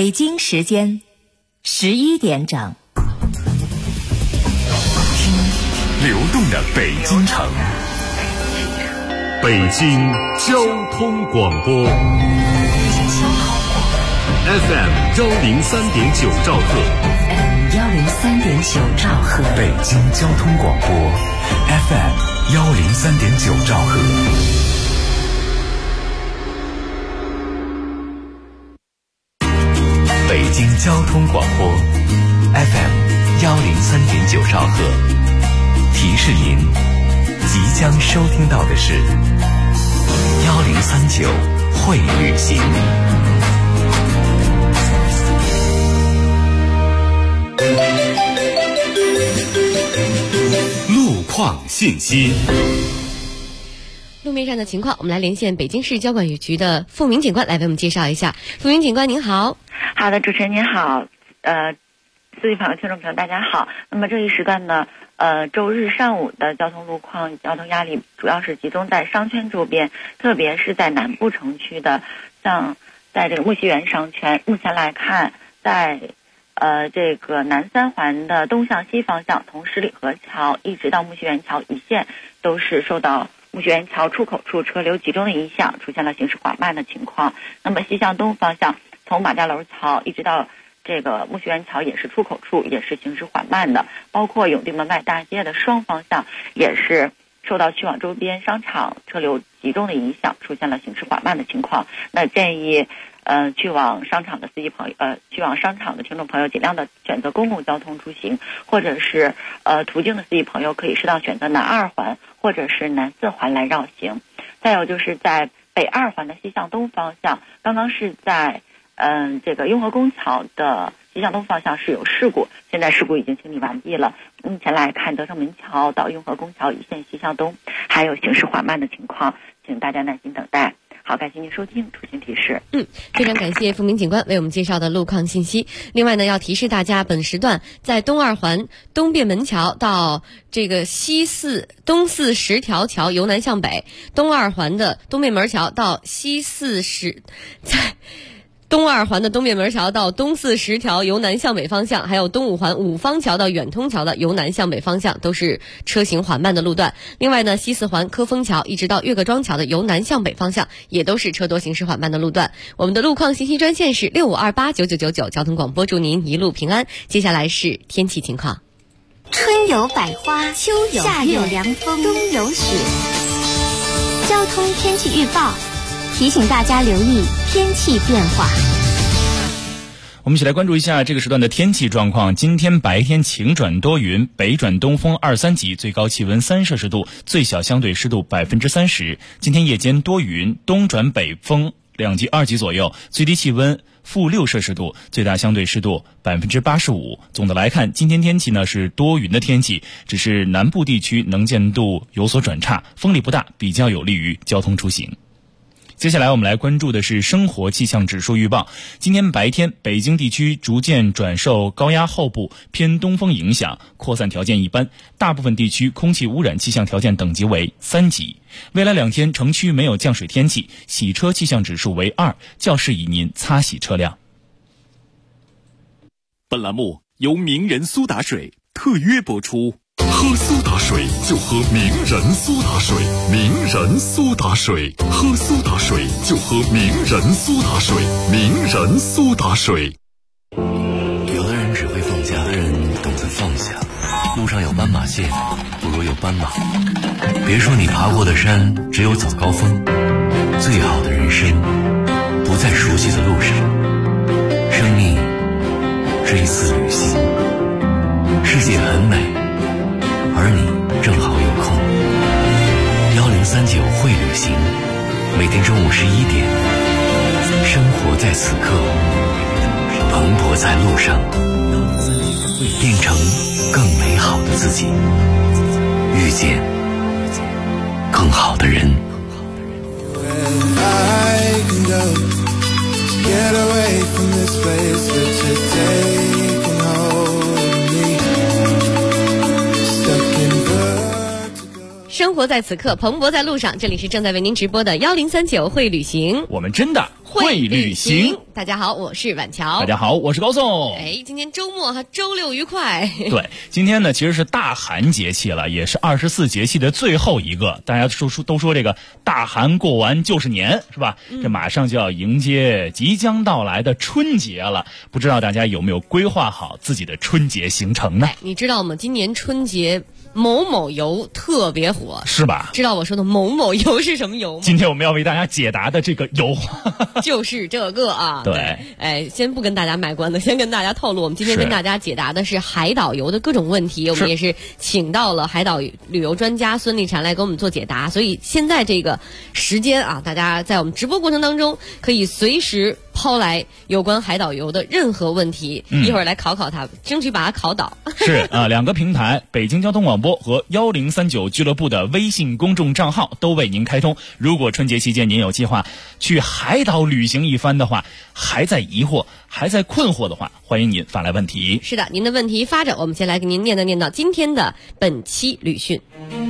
北京时间11点整。 听流动的北京城，北京交通广播 FM 103.9兆赫 103.9兆赫， 北京交通广播 FM 103.9兆赫。北京交通广播 FM 103.9兆赫，提示您即将收听到的是1039会旅行。路况信息。 路面上的情况，我们来连线北京市交管局的付明警官来为我们介绍一下。付明警官您好。 好的，主持人您好，司机朋友、听众朋友大家好。那么这一时段呢，周日上午的交通路况、交通压力主要是集中在商圈周边，特别是在南部城区的，像在这个木樨园商圈，目前来看，在这个南三环的东向西方向，从十里河桥一直到木樨园桥一线，都是受到木樨园桥出口处车流集中的影响，出现了行驶缓慢的情况。那么西向东方向，从马家楼桥一直到这个木樨园桥也是出口处，也是行驶缓慢的，包括永定门外大街的双方向也是受到去往周边商场车流集中的影响，出现了行驶缓慢的情况。那建议去往商场的司机朋友，去往商场的听众朋友尽量的选择公共交通出行，或者是途经的司机朋友可以适当选择南二环或者是南四环来绕行。再有就是在北二环的西向东方向，刚刚是在这个雍和宫桥的西向东方向是有事故，现在事故已经清理完毕了。目前来看，德胜门桥到雍和宫桥一线西向东还有行驶缓慢的情况，请大家耐心等待。好，感谢您收听出行提示。 非常感谢付明警官为我们介绍的路况信息。另外呢，要提示大家，本时段在东二环东便门桥到这个东四十条桥由南向北，东二环的东便门桥到东二环的东便门桥到东四十条由南向北方向，还有东五环五方桥到远通桥的由南向北方向都是车行缓慢的路段。另外呢，西四环科丰桥一直到岳各庄桥的由南向北方向也都是车多行驶缓慢的路段。我们的路况信息专线是65289999，交通广播祝您一路平安。接下来是天气情况。 春有百花，秋有夏有凉风，冬有雪。交通天气预报提醒大家留意天气变化。 我们一起来关注一下这个时段的天气状况。今天白天晴转多云，北转东风2-3级，最高气温3摄氏度，最小相对湿度30%。今天夜间多云，东转北风2级、2级左右，最低气温-6摄氏度，最大相对湿度85%。总的来看，今天天气呢是多云的天气，只是南部地区能见度有所转差，风力不大，比较有利于交通出行。接下来我们来关注的是生活气象指数预报。今天白天，北京地区逐渐转受高压后部偏东风影响，扩散条件一般，大部分地区空气污染气象条件等级为3级。未来2天城区没有降水天气，洗车气象指数为2，较适宜您擦洗车辆。 本栏目由名人苏打水特约播出。喝苏打水就喝名人苏打水，名人苏打水，喝苏打水就喝名人苏打水，名人苏打水。 有的人只会放假，有的人懂得放下。路上有斑马线，不如有斑马。别说你爬过的山只有早高峰，最好的人生不在熟悉的路上。生命是一次旅行，世界很美，而你正好有空。1039会旅行，每天中午11点，生活在此刻，蓬勃在路上，变成更美好的自己，遇见更好的人。 生活在此刻，蓬勃在路上。这里是正在为您直播的1039会旅行， 我们真的会旅行。大家好，我是婉乔。 大家好，我是高颂。 哎，今天周末周六愉快。 对，今天呢其实是大寒节气了，也是24节气的最后一个。大家都说这个大寒过完就是年，是吧？这马上就要迎接即将到来的春节了，不知道大家有没有规划好自己的春节行程呢？ 你知道吗？今年春节某某油特别火， 是吧？ 知道我说的某某油是什么油吗？ 今天我们要为大家解答的这个油就是这个啊。 对， 哎，先不跟大家卖关子，先跟大家透露，我们今天跟大家解答的是海岛游的各种问题。我们也是请到了海岛旅游专家孙立婵来给我们做解答。所以现在这个时间啊，大家在我们直播过程当中可以随时抛来有关海岛游的任何问题，一会儿来考考他，争取把他考倒。 是啊，两个平台，北京交通广播和1039俱乐部的微信公众账号都为您开通。如果春节期间您有计划去海岛旅行一番的话，还在疑惑、还在困惑的话，欢迎您发来问题。 是的，您的问题发着，我们先来给您念叨今天的本期旅讯。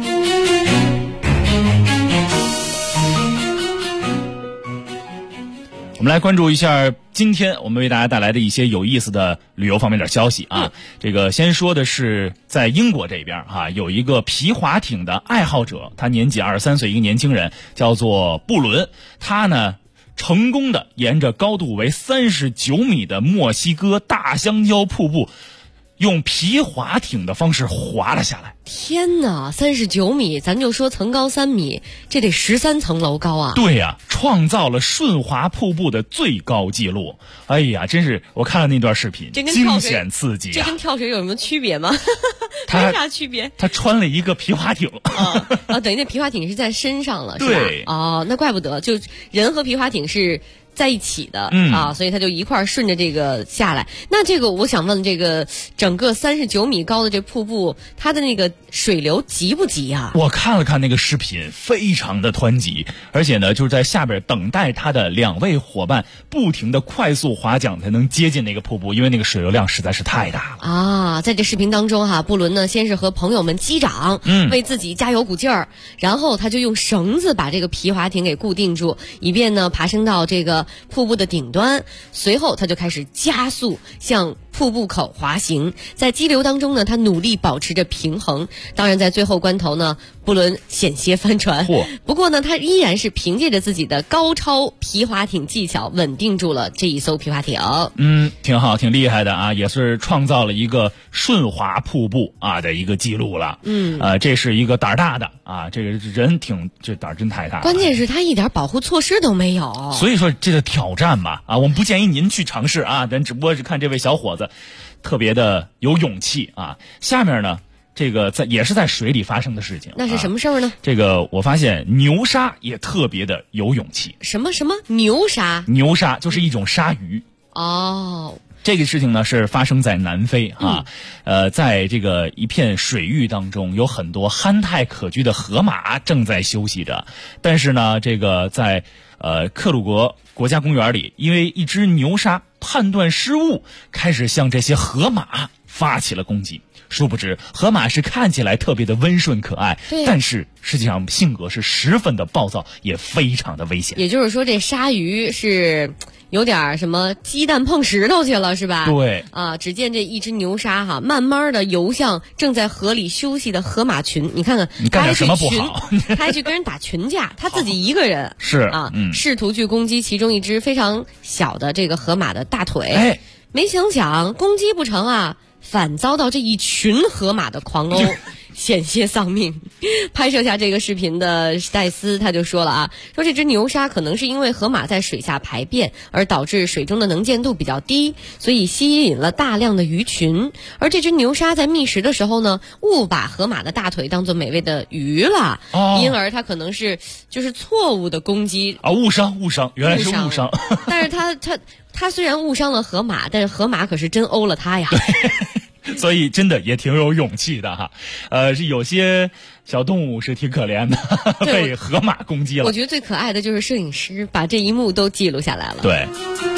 我们来关注一下今天我们为大家带来的一些有意思的旅游方面的消息啊。这个先说的是在英国这边有一个皮划艇的爱好者，他年仅23岁，一个年轻人叫做布伦，他呢成功的沿着高度为39米的墨西哥大香蕉瀑布用皮划艇的方式滑了下来。 天哪，39米，咱就说层高3米，这得13层楼高啊！ 对呀，创造了顺滑瀑布的最高纪录。哎呀，真是我看了那段视频，惊险刺激啊！ 这跟跳水有什么区别吗？没啥区别。 他穿了一个皮划艇等于那皮划艇是在身上了，是吧？ 对。 哦，那怪不得，就人和皮划艇是在一起的所以他就一块顺着这个下来。那这个我想问，这个整个39米高的这瀑布，它的那个水流急不急啊？ 我看了看那个视频，非常的湍急，而且呢就是在下边等待他的2位伙伴不停的快速划桨才能接近那个瀑布，因为那个水流量实在是太大了啊。在这视频当中布伦呢先是和朋友们击掌，为自己加油鼓劲儿，然后他就用绳子把这个皮划艇给固定住，以便呢爬升到这个瀑布的顶端。随后他就开始加速向瀑布口滑行，在激流当中呢他努力保持着平衡。当然在最后关头呢，布伦险些翻船，不过呢他依然是凭借着自己的高超皮划艇技巧稳定住了这一艘皮划艇。 挺好，挺厉害的啊，也是创造了一个顺滑瀑布的一个记录了。这是一个胆大的这个人这胆真太大了。 关键是他一点保护措施都没有， 所以说这个挑战嘛我们不建议您去尝试咱只不过是看这位小伙子特别的有勇气下面呢这个也是在水里发生的事情。 那是什么事儿呢？ 这个我发现牛鲨也特别的有勇气。 什么牛鲨？ 牛鲨就是一种鲨鱼。这个事情呢是发生在南非在这个一片水域当中，有很多憨态可掬的河马正在休息着，但是呢这个在克鲁格国家公园里，因为一只牛鲨判断失误，开始向这些河马发起了攻击。殊不知河马是看起来特别的温顺可爱，但是实际上性格是十分的暴躁，也非常的危险。 也就是说这鲨鱼是有点什么鸡蛋碰石头去了，是吧？ 对只见这一只牛鲨慢慢的游向正在河里休息的河马群。你看看你干点什么不好他还去跟人打群架他自己一个人是试图去攻击其中一只非常小的这个河马的大腿。没想攻击不成反遭到这一群河马的狂殴险些丧命。拍摄下这个视频的戴斯他就说了说这只牛鲨可能是因为河马在水下排便而导致水中的能见度比较低，所以吸引了大量的鱼群。而这只牛鲨在觅食的时候呢，误把河马的大腿当作美味的鱼了，因而它可能是就是错误的攻击误伤，原来是误伤。 但是他虽然误伤了河马，但是河马可是真殴了他呀。 所以真的也挺有勇气的是有些小动物是挺可怜的被河马攻击了。 我觉得最可爱的就是摄影师把这一幕都记录下来了。 对，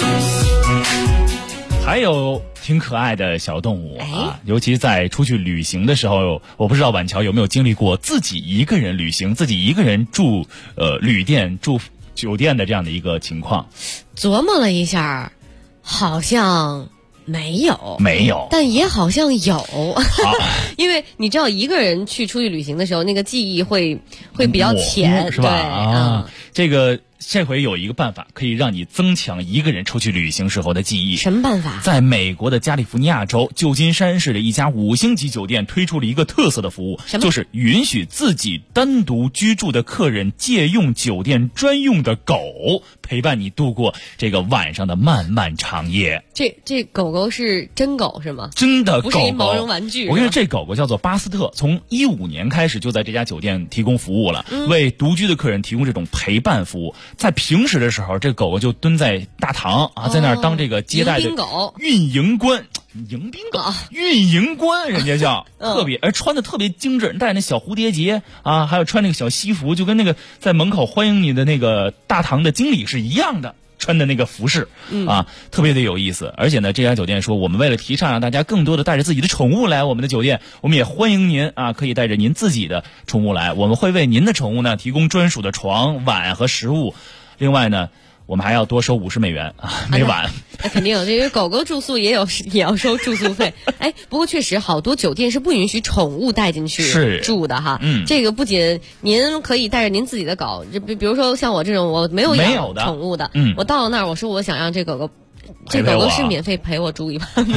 还有挺可爱的小动物尤其在出去旅行的时候，我不知道婉乔有没有经历过自己一个人旅行，自己一个人住旅店住酒店的这样的一个情况？ 琢磨了一下，好像没有，但也好像有。因为你知道，一个人出去旅行的时候，那个记忆会比较浅， 是吧？ 对， 这回有一个办法可以让你增强一个人出去旅行时候的记忆。 什么办法？ 在美国的加利福尼亚州旧金山市的一家5星级酒店推出了一个特色的服务，就是允许自己单独居住的客人借用酒店专用的狗陪伴你度过这个晚上的漫漫长夜。 这狗狗是真狗是吗？ 真的狗狗， 不是一毛绒玩具。 我跟你说，这狗狗叫做巴斯特，从2015年开始就在这家酒店提供服务了，为独居的客人提供这种陪伴服务。在平时的时候，这狗狗就蹲在大堂啊，在那儿当这个接待的运营官。迎宾狗，运营官，人家叫特别，穿的特别精致，戴那小蝴蝶结啊，还有穿那个小西服，就跟那个在门口欢迎你的那个大堂的经理是一样的。穿的那个服饰啊，特别的有意思。而且呢，这家酒店说，我们为了提倡让大家更多的带着自己的宠物来我们的酒店，我们也欢迎您啊，可以带着您自己的宠物来，我们会为您的宠物呢提供专属的床、碗和食物。另外呢，我们还要多收$50啊，每晚。 那肯定，这个狗狗住宿也要收住宿费。哎，不过确实好多酒店是不允许宠物带进去住的哈。这个不仅您可以带着您自己的狗，比如说像我这种我没有养宠物的，我到了那儿我说我想让这狗狗。这狗狗是免费陪我住一晚吗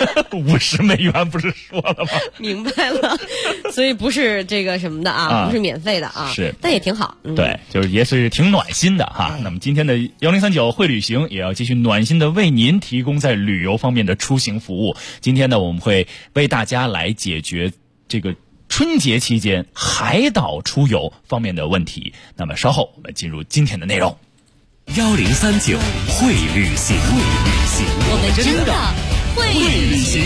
？$50不是说了吗？ 明白了，所以不是这个什么的啊，不是免费的啊， 是， 但也挺好。 对，就是也是挺暖心的哈。那么今天的1039会旅行也要继续暖心的为您提供在旅游方面的出行服务。今天呢，我们会为大家来解决这个春节期间海岛出游方面的问题。那么稍后我们进入今天的内容。 1039会旅行， 我们真的会旅行。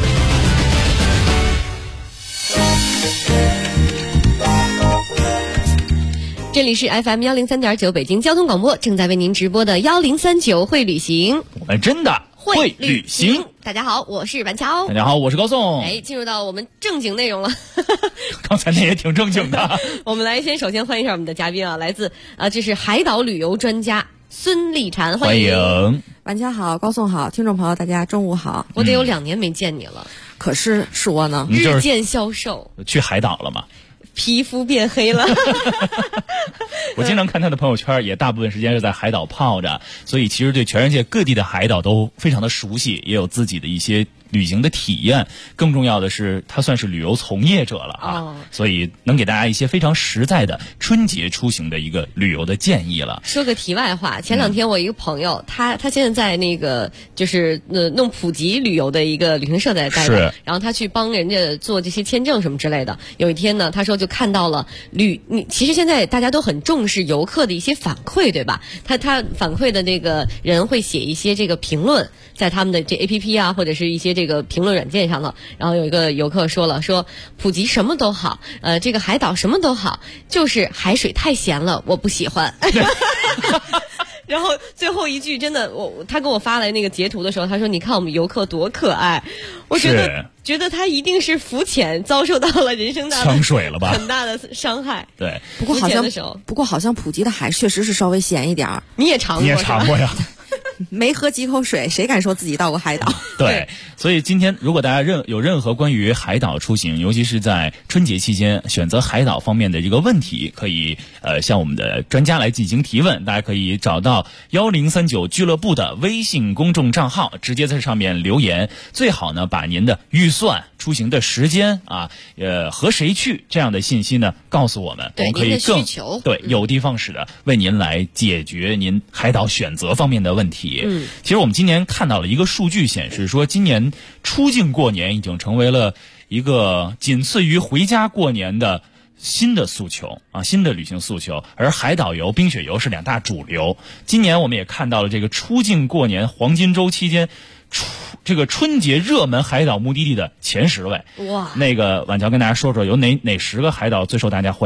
这里是 FM 103.9北京交通广播，正在为您直播的1039会旅行， 我们真的会旅行。 大家好，我是板桥。 大家好，我是高颂。 哎，进入到我们正经内容了。 刚才那也挺正经的。 我们来首先欢迎一下我们的嘉宾啊，来自这是海岛旅游专家孙丽婵，欢迎。 板桥好，高颂好，听众朋友大家中午好。 我得有2年没见你了， 可是说呢， 日渐消瘦， 去海岛了吗？ 皮肤变黑了。 我经常看他的朋友圈，也大部分时间是在海岛泡着，所以其实对全世界各地的海岛都非常的熟悉，也有自己的一些旅行的体验。更重要的是，他算是旅游从业者了啊，所以能给大家一些非常实在的春节出行的一个旅游的建议了。 说个题外话，前2天我一个朋友，他现在在那个就是弄普及旅游的一个旅行社在待着，然后他去帮人家做这些签证什么之类的。有一天呢，他说就看到了其实现在大家都很重视游客的一些反馈，对吧？他反馈的那个人会写一些这个评论，在他们的这 APP 啊，或者是一些这个评论软件上了。然后有一个游客说普及什么都好，这个海岛什么都好，就是海水太咸了，我不喜欢。然后最后一句真的，他给我发来那个截图的时候，他说：“你看我们游客多可爱。”我觉得他一定是浮潜遭受到了人生呛水了吧， 很大的伤害。 对， 不过好像普吉的海确实是稍微咸一点儿。 你也尝过呀？ 没喝几口水，谁敢说自己到过海岛？ 对，所以今天如果大家有任何关于海岛出行，尤其是在春节期间选择海岛方面的一个问题，可以向我们的专家来进行提问。大家可以找到1039俱乐部的微信公众账号，直接在上面留言。最好呢，把您的预算、出行的时间啊，和谁去这样的信息呢告诉我们，我们可以更有的放矢的为您来解决您海岛选择方面的问题。其实我们今年看到了一个数据显示说，今年出境过年已经成为了一个仅次于回家过年的新的诉求啊，新的旅行诉求。而海岛游、冰雪游是2大主流。今年我们也看到了这个出境过年黄金周期间这个春节热门海岛目的地的前10位。哇，那个婉乔跟大家说说有哪10个海岛最受大家欢迎？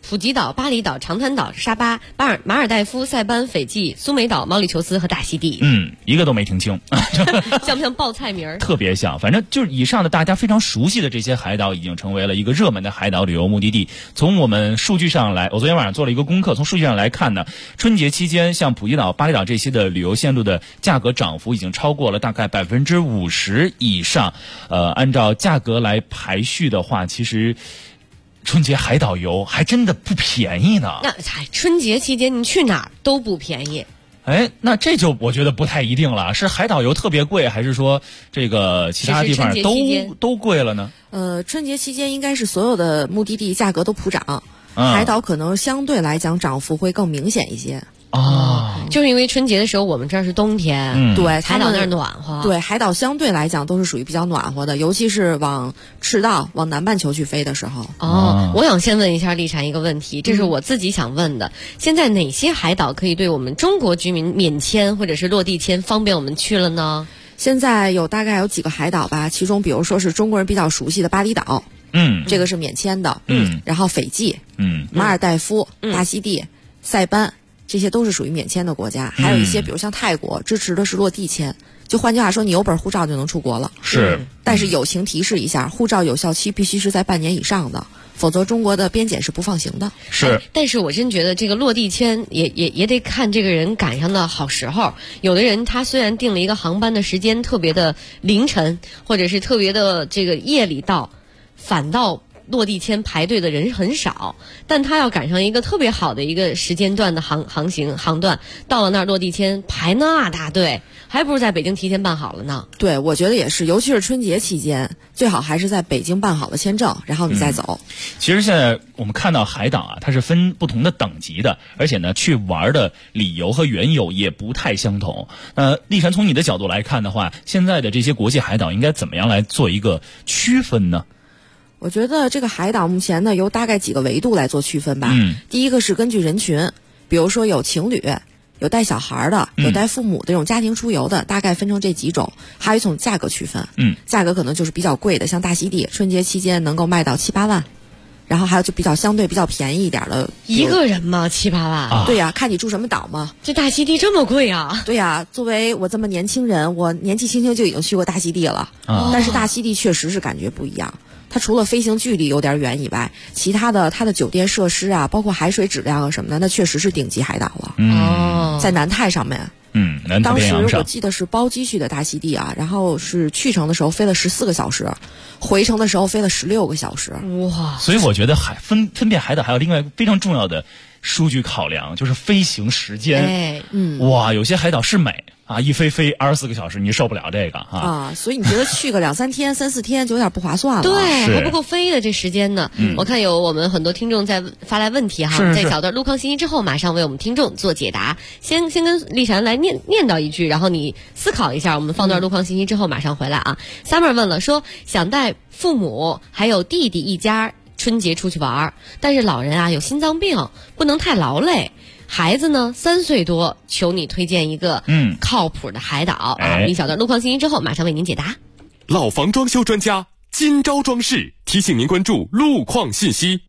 普吉岛、巴厘岛、长滩岛、沙巴、马尔代夫、塞班、斐济、苏梅岛、毛里求斯和大溪地。 一个都没听清， 像不像报菜名儿？ 特别像。反正就是以上的大家非常熟悉的这些海岛，已经成为了一个热门的海岛旅游目的地。从我们数据上来，我昨天晚上做了一个功课，从数据上来看呢，春节期间像普吉岛、巴厘岛这些的旅游线路的价格涨幅已经超过了大概50%以上。按照价格来排序的话，其实春节海岛游还真的不便宜呢。 那春节期间你去哪儿都不便宜。 那这就我觉得不太一定了，是海岛游特别贵，还是说这个其他地方都贵了呢？ 春节期间应该是所有的目的地价格都普涨，海岛可能相对来讲涨幅会更明显一些。 就是因为春节的时候我们这儿是冬天， 对， 海岛那儿暖和。 对，海岛相对来讲都是属于比较暖和的，尤其是往赤道、往南半球去飞的时候。 我想先问一下丽婵一个问题，这是我自己想问的。现在哪些海岛可以对我们中国居民免签或者是落地签，方便我们去了呢？ 现在大概有几个海岛吧，其中比如说是中国人比较熟悉的巴厘岛，这个是免签的，然后斐济，马尔代夫、大溪地、塞班。这些都是属于免签的国家，还有一些比如像泰国支持的是落地签，就换句话说，你有本护照就能出国了。 是， 但是友情提示一下，护照有效期必须是在半年以上的，否则中国的边检是不放行的。 是， 但是我真觉得这个落地签也得看这个人赶上的好时候。有的人他虽然订了一个航班的时间特别的凌晨，或者是特别的这个夜里到，反倒落地签排队的人很少，但他要赶上一个特别好的一个时间段的航段，到了那儿落地签排那大队，还不如在北京提前办好了呢。 对，我觉得也是，尤其是春节期间，最好还是在北京办好了签证，然后你再走。 其实现在我们看到海岛它是分不同的等级的，而且呢，去玩的理由和缘由也不太相同。丽婵，从你的角度来看的话，现在的这些国际海岛应该怎么样来做一个区分呢？ 我觉得这个海岛目前呢，由大概几个维度来做区分吧。第一个是根据人群，比如说有情侣、有带小孩的、有带父母的这种家庭出游的，大概分成这几种。还有一种价格区分，价格可能就是比较贵的，像大溪地，春节期间能够卖到7-8万。然后还有就相对比较便宜一点的， 一个人吗？7-8万？ 对呀，看你住什么岛嘛。 这大溪地这么贵啊？ 对呀，作为我这么年轻人，我年纪轻轻就已经去过大溪地了。但是大溪地确实是感觉不一样。它除了飞行距离有点远以外，其他的它的酒店设施啊，包括海水质量啊什么的，那确实是顶级海岛了。在南太上面。 南太平洋上。 当时我记得是包机去的大溪地啊，然后是去程的时候飞了14个小时，回程的时候飞了16个小时。 哇！所以我觉得分辨海岛还有另外一个非常重要的数据考量，就是飞行时间。哇，有些海岛是美啊，一飞24个小时，你受不了这个啊。 所以你觉得去个2-3天、3-4天就有点不划算了。 对，还不够飞的这时间呢。我看有我们很多听众在发来问题哈，在小段路况信息之后，马上为我们听众做解答。先跟丽婵来念叨一句，然后你思考一下。我们放段路况信息之后马上回来啊。Summer 问了，说想带父母还有弟弟一家春节出去玩，但是老人啊有心脏病，不能太劳累。孩子呢3岁多，求你推荐一个靠谱的海岛啊！一小段路况信息之后，马上为您解答。 老房装修专家今朝装饰提醒您关注路况信息。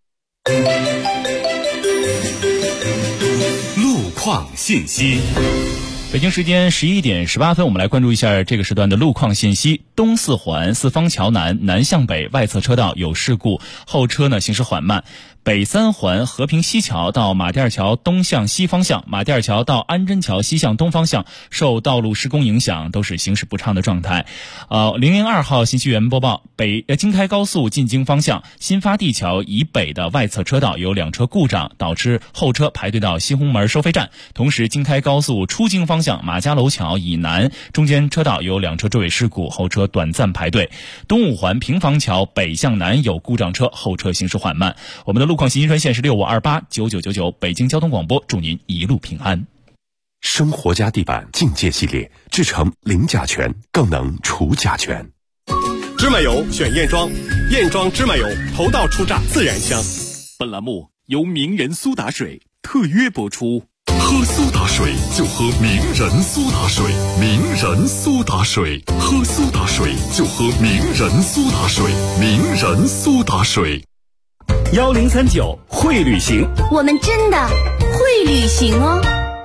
路况信息。 北京时间11点18分，我们来关注一下这个时段的路况信息。东四环四方桥南向北外侧车道有事故，后车呢行驶缓慢。北三环和平西桥到马甸桥东向西方向，马甸桥到安贞桥西向东方向受道路施工影响，都是行驶不畅的状态。002号信息源播报，京开高速进京方向新发地桥以北的外侧车道有2车故障，导致后车排队到西红门收费站。同时，京开高速出京方向马家楼桥以南中间车道有2车追尾事故，后车短暂排队。东五环平房桥北向南有故障车，后车行驶缓慢。我们的路况信息专线是65289999，北京交通广播，祝您一路平安。 生活家地板境界系列制成零甲醛，更能除甲醛。 芝麻油选燕庄，燕庄芝麻油头道初榨自然香。 本栏目由名人苏打水特约播出。喝苏打水就喝名人苏打水，名人苏打水，喝苏打水就喝名人苏打水，名人苏打水。 1039会旅行， 我们真的会旅行哦。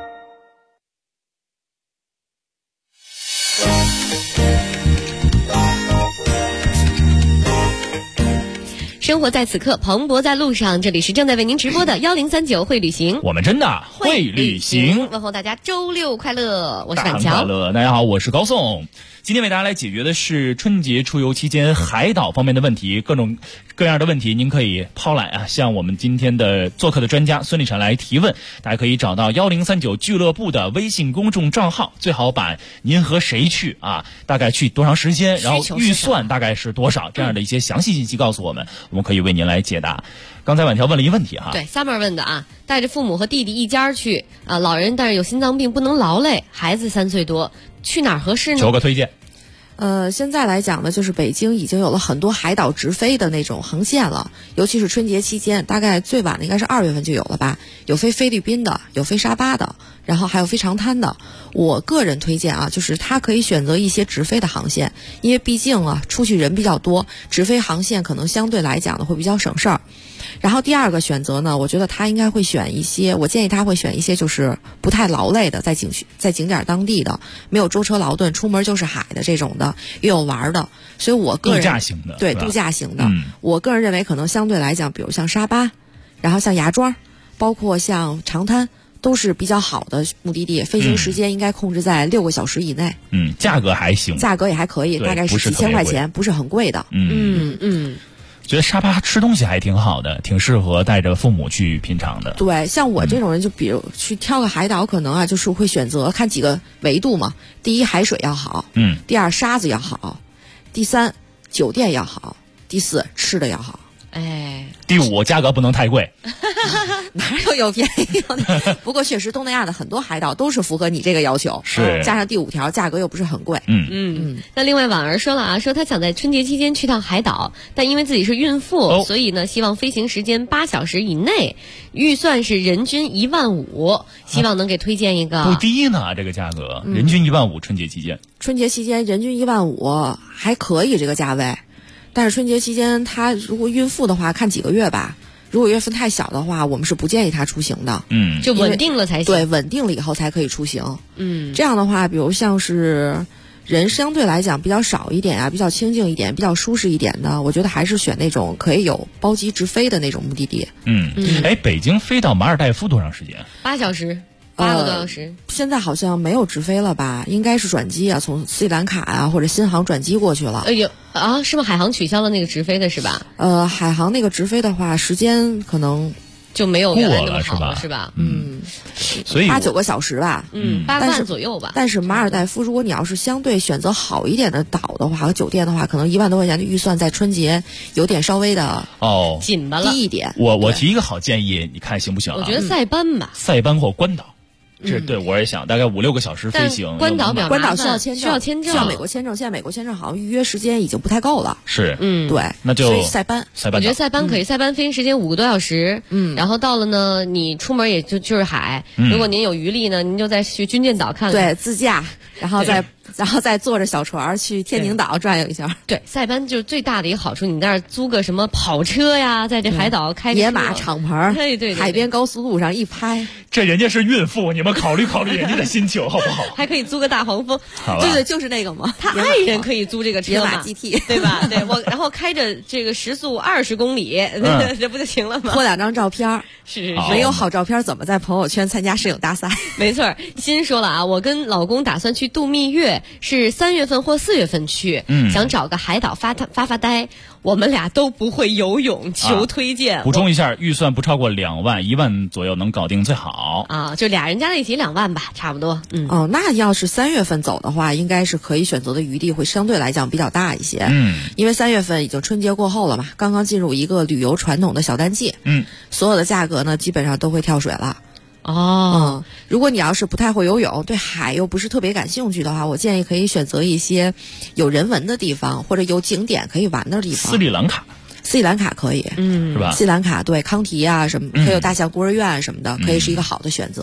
生活在此刻，蓬勃在路上。这里是正在为您直播的1039会旅行， 我们真的会旅行。 问候大家周六快乐，我是板快桥。 乐，大家好，我是高颂。今天为大家来解决的是春节出游期间海岛方面的问题，各种各样的问题，您可以抛来啊，向我们今天的做客的专家孙立晨来提问。大家可以找到1039俱乐部的微信公众账号，最好把您和谁去啊，大概去多长时间，然后预算大概是多少，这样的一些详细信息告诉我们，我们可以为您来解答。刚才婉条问了一个问题哈， 对 Summer 问的啊，带着父母和弟弟一家去啊，老人但是有心脏病不能劳累，孩子3岁多，去哪儿合适呢？ 求个推荐。 现在来讲呢，就是北京已经有了很多海岛直飞的那种航线了，尤其是春节期间，大概最晚的应该是2月份就有了吧，有飞菲律宾的，有飞沙巴的，然后还有飞长滩的。我个人推荐啊，就是它可以选择一些直飞的航线，因为毕竟啊出去人比较多，直飞航线可能相对来讲呢会比较省事儿。然后第二个选择呢，我觉得他应该会选一些，我建议他会选一些就是不太劳累的，在景点当地的，没有舟车劳顿，出门就是海的这种的，也有玩的。所以我个人度假型的， 对，度假型的，我个人认为可能相对来讲，比如像沙巴，然后像芽庄，包括像长滩，都是比较好的目的地，飞行时间应该控制在6个小时以内。 价格还行， 价格也还可以，大概是几千块钱，不是很贵的。 觉得沙巴吃东西还挺好的，挺适合带着父母去品尝的。 对，像我这种人，就比如去挑个海岛，可能啊，就是会选择看几个维度嘛。第一，海水要好；第二，沙子要好；第三，酒店要好；第四，吃的要好。 第五，价格不能太贵。 哪有便宜的？不过确实东南亚的很多海岛都是符合你这个要求， 是加上第5条，价格又不是很贵。 那另外婉儿说了啊，说她想在春节期间去趟海岛，但因为自己是孕妇，所以呢希望飞行时间8小时以内，预算是人均15000，希望能给推荐一个。 不低呢，这个价格，人均15000，春节期间。 春节期间人均15000还可以这个价位，但是春节期间她如果孕妇的话，看几个月吧。如果月份太小的话，我们是不建议他出行的。 就稳定了才行。 对，稳定了以后才可以出行。这样的话，比如像是人相对来讲比较少一点啊，比较清静一点，比较舒适一点的，我觉得还是选那种可以有包机直飞的那种目的地。 北京飞到马尔代夫多长时间 ？8小时。8个多小时， 现在好像没有直飞了吧？应该是转机啊，从斯里兰卡啊或者新航转机过去了。 是吗？海航取消了那个直飞的是吧？ 海航那个直飞的话，时间可能就没有原来那么好了，是吧？ 所以 8、9个小时吧 ，8个半左右吧。 但是马尔代夫，如果你要是相对选择好一点的岛的话和酒店的话，可能1万多块钱的预算在春节有点稍微的紧巴了， 低一点。 我提一个好建议，你看行不行？ 我觉得塞班吧， 塞班或关岛。这对我也想，大概5、6个小时飞行。 关岛需要签证，需要美国签证。现在美国签证好像预约时间已经不太够了。 是， 对， 那就所以塞班。 我觉得塞班可以，塞班飞行时间5个多小时。然后到了呢，你出门也就是海。如果您有余力呢，您就再去军舰岛看看。 对，自驾，然后再坐着小船去天宁岛转悠一下。 对，塞班就是最大的一个好处，你那儿租个什么跑车呀，在这海岛开野马、敞篷， 对， 海边高速路上一拍。 这人家是孕妇，你们考虑考虑人家的心情好不好？ 还可以租个大黄蜂。 对，就是那个嘛。 他爱人可以租这个车嘛？ 野马 GT， 对吧？对，然后开着这个时速20公里，这不就行了吗？ 拖2张照片。 是， 没有好照片怎么在朋友圈参加摄影大赛？ 没错，新说了啊，我跟老公打算去度蜜月，是3月份或4月份去，想找个海岛发呆。我们俩都不会游泳，求推荐。 补充一下，预算不超过2万，1万左右能搞定最好。 就俩人加在一起2万吧，差不多。 那要是3月份走的话，应该是可以选择的余地会相对来讲比较大一些。因为3月份已经春节过后了嘛，刚刚进入一个旅游传统的小淡季。所有的价格呢，基本上都会跳水了。如果你要是不太会游泳，对海又不是特别感兴趣的话，我建议可以选择一些有人文的地方或者有景点可以玩的地方。 斯里兰卡可以， 是吧？ 斯里兰卡对康提啊什么，还有大象孤儿院什么的，可以是一个好的选择。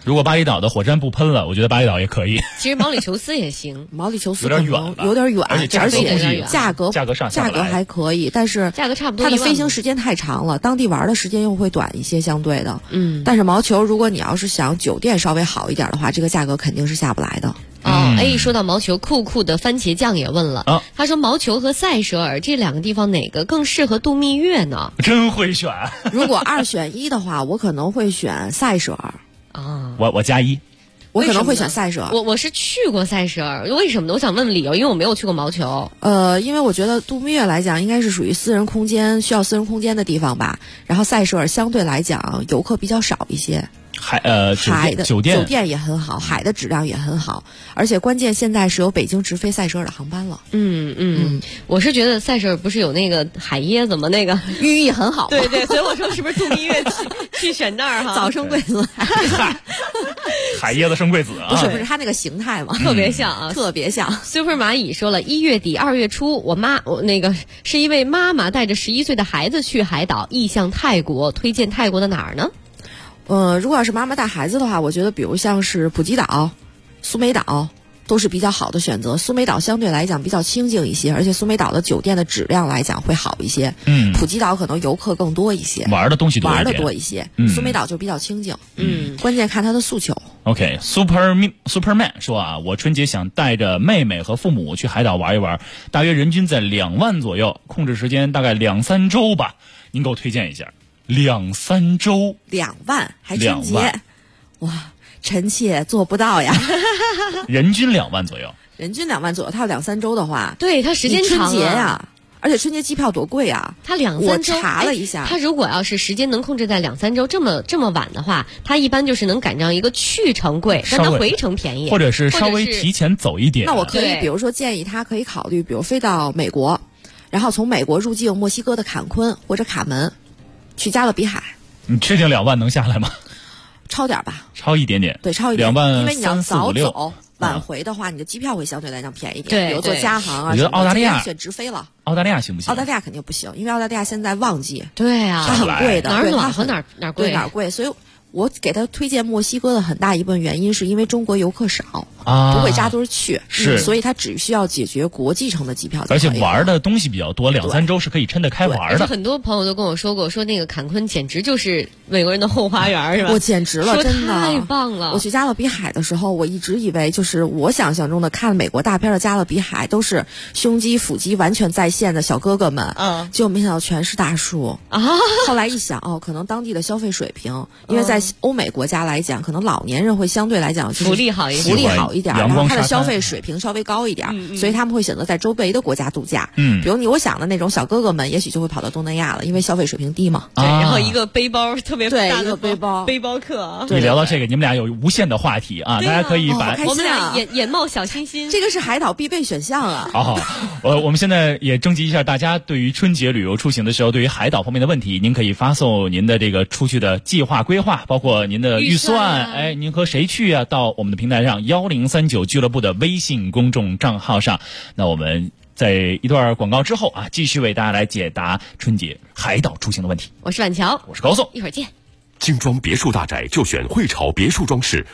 如果巴厘岛的火山不喷了，我觉得巴厘岛也可以。 其实毛里求斯也行， 毛里求斯有点远， 而且价格还可以，但是价格差不多， 它的飞行时间太长了，当地玩的时间又会短一些，相对的。但是毛球，如果你要是想酒店稍微好一点的话，这个价格肯定是下不来的。 说到毛球，酷酷的番茄酱也问了，他说毛球和塞舌尔这两个地方哪个更适合度蜜月呢？ 真会选。 如果2选1的话，我可能会选塞舌尔。 我加1。 我可能会选塞舌尔。 我是去过塞舌尔，为什么呢？我想问问理由，因为我没有去过毛球。 因为我觉得度蜜月来讲，应该是属于私人空间需要私人空间的地方吧。然后塞舌尔相对来讲游客比较少一些。酒店也很好，海的质量也很好，而且关键现在是有北京直飞塞舌尔的航班了。 我是觉得塞舌尔不是有那个海椰子吗？那个寓意很好。 对，所以我说是不是度蜜月去选那儿哈？ 早生贵子。 海椰子生贵子啊！ 不是，它那个形态嘛， 特别像啊， 特别像。 Super 蚂蚁说了，1月底2月初，我那个是一位妈妈带着11岁的孩子去海岛，意向泰国，推荐泰国的哪儿呢？ 如果要是妈妈带孩子的话，我觉得比如像是普吉岛、苏梅岛都是比较好的选择。苏梅岛相对来讲比较清静一些，而且苏梅岛的酒店的质量来讲会好一些。普吉岛可能游客更多一些， 玩的东西多一些。苏梅岛就比较清静。关键看他的诉求。 OK， Superman 说啊，我春节想带着妹妹和父母去海岛玩一玩，大约人均在2万左右，控制时间大概2-3周吧。您给我推荐一下。2-3周 ，2万还春节，哇，臣妾做不到呀。 人均2万左右， 他要2-3周的话， 对他时间长， 春节呀，而且春节机票多贵啊！ 他2-3周， 我查了一下， 他如果要是时间能控制在2-3周这么晚的话，他一般就是能赶上一个去程贵，但他回程便宜， 或者是稍微提前走一点。 那我可以比如说建议他可以考虑，比如飞到美国，然后从美国入境墨西哥的坎昆或者卡门。去加勒比海， 你确定2万能下来吗？ 超点吧， 超一点点， 对，超一点， 2万， 因为你要早走晚回的话，你的机票会相对来讲便宜一点， 对， 比如坐加航啊。 我觉得澳大利亚选直飞了， 澳大利亚行不行？ 澳大利亚肯定不行，因为澳大利亚现在旺季， 对啊， 它很贵的， 哪儿暖和哪儿贵， 哪儿贵，所以。我给他推荐墨西哥的很大一部分原因是因为中国游客少不会扎堆去，所以他只需要解决国际程的机票就可以了， 而且玩的东西比较多，2-3周是可以撑得开玩的。 很多朋友都跟我说过，说那个坎昆简直就是美国人的后花园，是吧？ 我简直了，真的太棒了！ 我去加勒比海的时候，我一直以为就是我想象中的看美国大片的加勒比海都是胸肌腹肌完全在线的小哥哥们，结果没想到全是大叔啊！后来一想，可能当地的消费水平，因为在欧美国家来讲，可能老年人会相对来讲福利好一点，然后他的消费水平稍微高一点，所以他们会选择在周围的国家度假。比如我想的那种小哥哥们，也许就会跑到东南亚了，因为消费水平低嘛。 对，然后一个背包特别大的背包客。 你聊到这个，你们俩有无限的话题啊！大家可以把我们俩眼冒小心心， 这个是海岛必备选项啊！ 好，我们现在也征集一下大家对于春节旅游出行的时候，对于海岛方面的问题，您可以发送您的这个出去的计划规划，包括您的预算，您和谁去啊？到我们的平台上1039俱乐部的微信公众账号上。那我们在一段广告之后啊，继续为大家来解答春节海岛出行的问题。 我是婉乔， 我是高颂， 一会儿见。 精装别墅大宅就选汇潮别墅装饰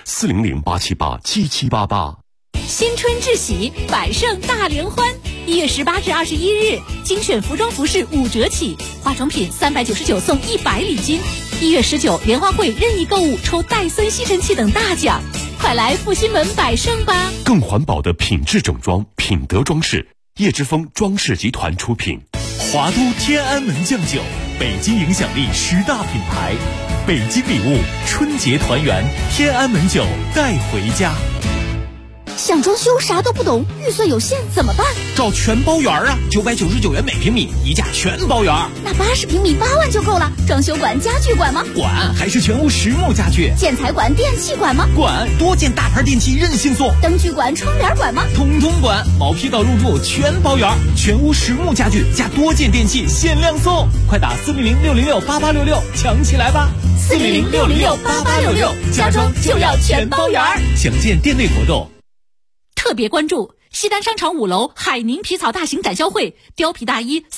，400-878-7788。 新春至喜，百盛大联欢，1月18至21日，精选服装服饰5折起，化妆品399送100礼金。1月19，联欢会任意购物抽戴森吸尘器等大奖，快来复兴门百盛吧！ 更环保的品质整装，品德装饰，叶之峰装饰集团出品。 华都天安门酱酒，北京影响力10大品牌，北京礼物，春节团圆，天安门酒带回家。 想装修啥都不懂，预算有限怎么办？ 找全包圆啊，999元每平米，一价全包圆。 那80平米8万就够了。装修管、家具管吗？ 管，还是全屋实木家具。 建材管、电器管吗？ 管，多件大牌电器任性送。 灯具管、窗帘管吗？ 通通管，毛坯到入住全包圆，全屋实木家具加多件电器限量送。快打400-606-8866抢起来吧 ！400-606-8866，家装就要全包圆。 详见店内活动。 特别关注西单商场5楼海宁皮草大型展销会，貂皮大衣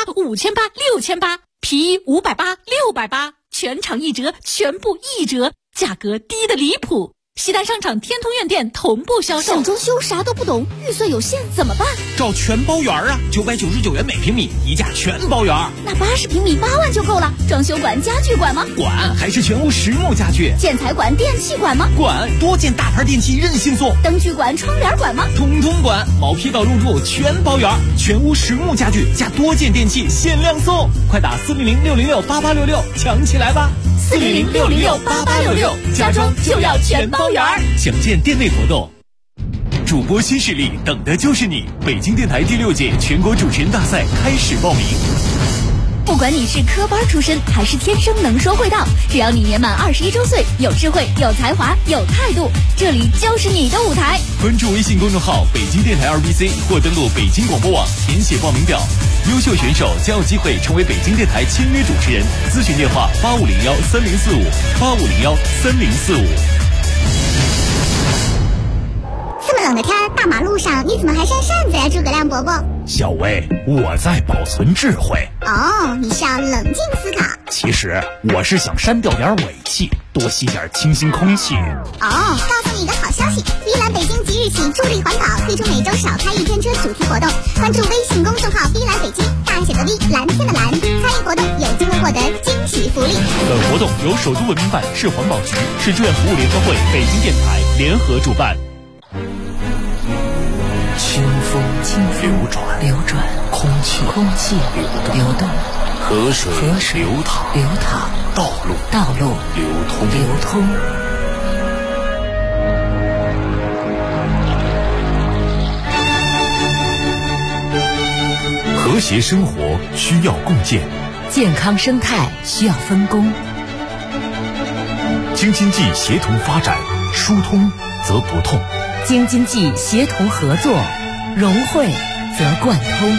3800、5800、6800，皮衣580、680，全场1折，全部1折， 价格低得离谱。西单商场天通苑店同步销售。 想装修啥都不懂，预算有限怎么办？ 找全包园啊，999元每平米，一价全包园。 那80平米8万就够了。装修管、家具管吗？ 管，还是全屋实木家具。 建材管、电器管吗？ 管，多件大牌电器任性送。 灯具管、窗帘管吗？ 通通管，毛坯到入住全包园，全屋实木家具加多件电器限量送，快打400-606-8866抢起来吧！400-606-8866，家装就要全包园。 详见店内活动。主播新势力，等的就是你！北京电台第6届全国主持人大赛开始报名。 不管你是科班出身还是天生能说会道，只要你年满21周岁，有智慧、有才华、有态度，这里就是你的舞台。 关注微信公众号北京电台2BC 或登录北京广播网填写报名表，优秀选手将有机会成为北京电台签约主持人。咨询电话8501-3045，8501-3045。 这么冷的天，大马路上你怎么还扇扇子呀，诸葛亮伯伯？ 小薇，我在保存智慧。 哦，你是要冷静思考。 其实我是想删掉点尾气，多吸点清新空气。 哦，告诉你一个好消息，碧蓝北京即日起助力环保，推出每周少开一天车主题活动。关注微信公众号碧蓝北京，大写的 V， 蓝天的蓝，参与活动有机会获得惊喜福利。 本活动由首都文明办、市环保局、市志愿服务联合会、北京电台联合主办。 清风流转，空气流动，河水流淌，道路流通。 和谐生活需要共建， 健康生态需要分工。 京津冀协同发展，疏通则不痛。 京津冀协同合作，融汇则贯通。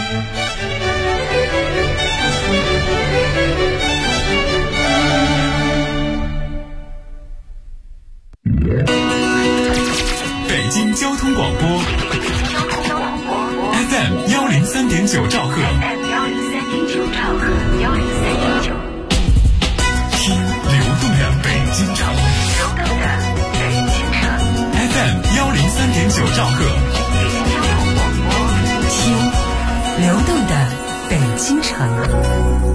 北京交通广播 FM 103.9兆赫，听流动的北京城。FM 103.9兆赫， 听流动的北京城。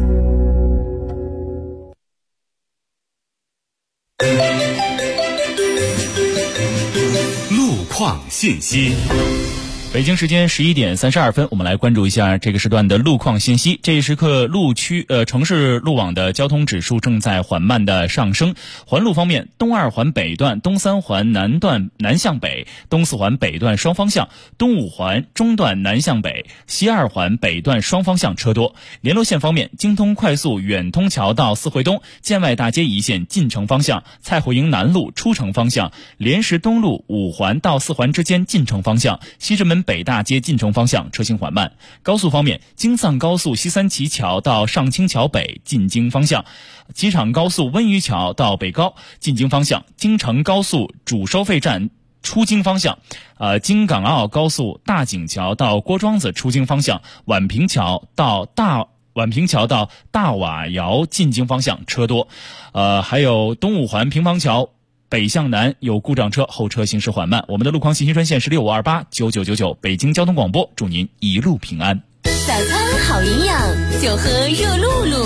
路况信息。 北京时间11点32分，我们来关注一下这个时段的路况信息。这一时刻，城市路网的交通指数正在缓慢的上升。环路方面，东2环北段、东3环南段南向北、东4环北段双方向、东5环中段南向北、西2环北段双方向车多。联络线方面，京通快速远通桥到四惠东、建外大街一线进城方向、蔡胡营南路出城方向、莲石东路5环到4环之间进城方向、西直门北大街进城方向车行缓慢。高速方面，京藏高速西三旗桥到上清桥北进京方向，机场高速温榆桥到北高进京方向，京承高速主收费站出京方向，京港澳高速大井桥到郭庄子出京方向，宛平桥到大瓦窑进京方向车多。还有东5环平房桥北向南有故障车，后车行驶缓慢。我们的路况信息专线是65289999，北京交通广播，祝您一路平安。 早餐好营养，就喝热露露。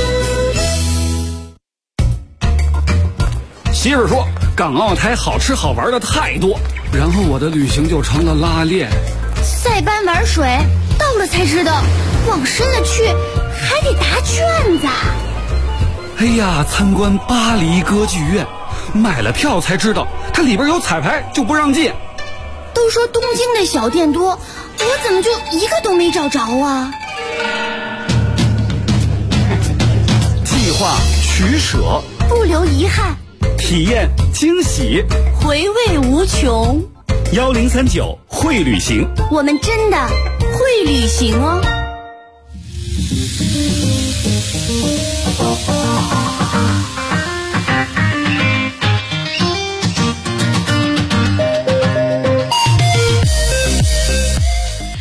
媳妇说港澳台好吃好玩的太多，然后我的旅行就成了拉练。 塞班玩水，到了才知道，往深了去还得答卷子。 哎呀，参观巴黎歌剧院，买了票才知道它里边有彩排，就不让进。 都说东京的小店多，我怎么就一个都没找着啊？ 计划取舍， 不留遗憾， 体验惊喜， 回味无穷。 1039会旅行， 我们真的会旅行哦。 生活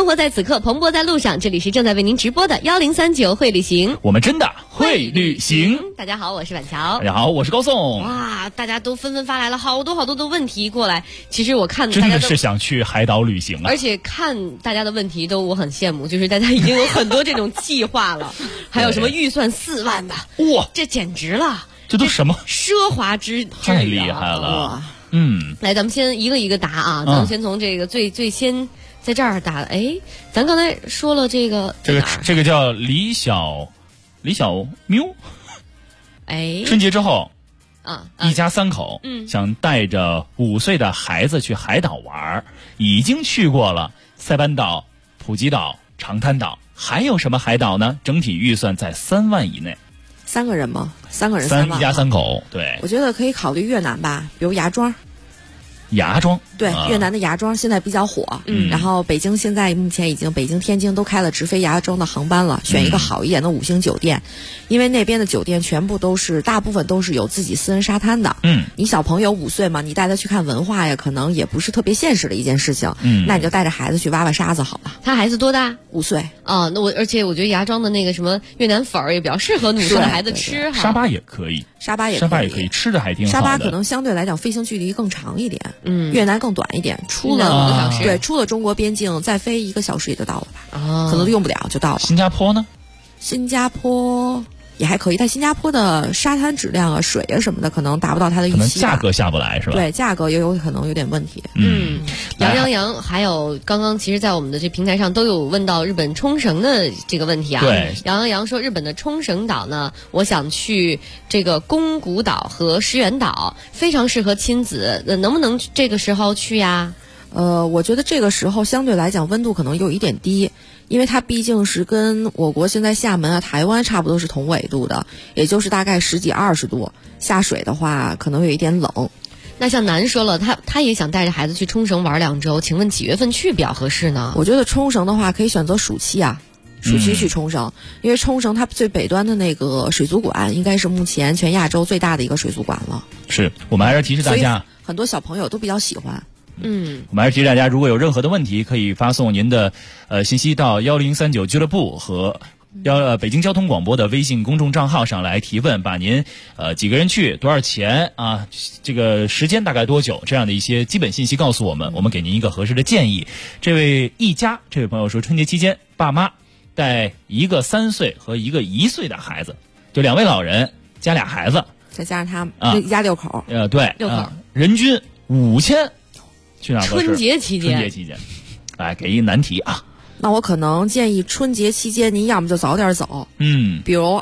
活在此刻，蓬勃在路上。这里是正在为您直播的1039会旅行， 我们真的会旅行。 大家好，我是婉乔。 大家好，我是高颂。 哇，大家都纷纷发来了好多的问题过来。其实我看大家真的是想去海岛旅行啊， 而且看大家的问题都我很羡慕，就是大家已经有很多这种计划了，还有什么预算4万的， 哇， 这简直了， 这都什么奢华之太厉害了。 来，咱们先一个一个答啊，咱们先从这个最先在这儿答。哎，咱刚才说了这个叫李小喵。 哎， 春节之后一家3口想带着5岁的孩子去海岛玩，已经去过了塞班岛、普吉岛、长滩岛，还有什么海岛呢？整体预算在3万以内。 3个人吗？3个人3万。 一家3口，对。 我觉得可以考虑越南吧，比如芽庄。对，越南的芽庄现在比较火。然后北京现在目前已经北京、天津都开了直飞芽庄的航班了，选一个好一点的5星酒店，因为那边的酒店全部大部分都是有自己私人沙滩的。你小朋友5岁嘛，你带他去看文化呀，可能也不是特别现实的一件事情。那你就带着孩子去挖挖沙子好了。 他孩子多大 ？5岁。 而且我觉得芽庄的那个什么越南粉儿也比较适合5岁的孩子吃。 沙巴也可以。 沙巴也可以， 吃的还挺好的。 沙巴可能相对来讲飞行距离更长一点，越南更短一点，出了 5个小时， 对，出了中国边境再飞1个小时也就到了吧，可能用不了就到了。 新加坡呢？ 新加坡也还可以，但新加坡的沙滩质量啊、水啊什么的，可能达不到它的预期，可能价格下不来是吧？ 对，价格也有可能有点问题。 杨，还有刚刚其实，在我们的这平台上都有问到日本冲绳的这个问题啊。 对， 杨说日本的冲绳岛呢，我想去这个宫古岛和石垣岛，非常适合亲子，能不能这个时候去呀？ 我觉得这个时候相对来讲温度可能有一点低，因为它毕竟是跟我国现在厦门啊、台湾差不多是同纬度的，也就是大概10几20度，下水的话可能有一点冷。 那像南说了，他也想带着孩子去冲绳玩2周，请问几月份去比较合适呢？ 我觉得冲绳的话可以选择暑期啊，暑期去冲绳，因为冲绳它最北端的那个水族馆应该是目前全亚洲最大的一个水族馆了。 是，我们还是提示大家， 很多小朋友都比较喜欢。 我们还是提示大家，如果有任何的问题，可以发送您的信息到1039俱乐部和北京交通广播的微信公众账号上来提问，把您几个人去、多少钱啊，这个时间大概多久，这样的一些基本信息告诉我们，我们给您一个合适的建议。这位这位朋友说，春节期间爸妈带一个3岁和一个1岁的孩子，就2位老人加俩孩子， 再加上他们一家6口。 对，6口，人均5000。去哪儿合适？ 春节期间， 来给一难题啊！ 那我可能建议春节期间您要么就早点走，比如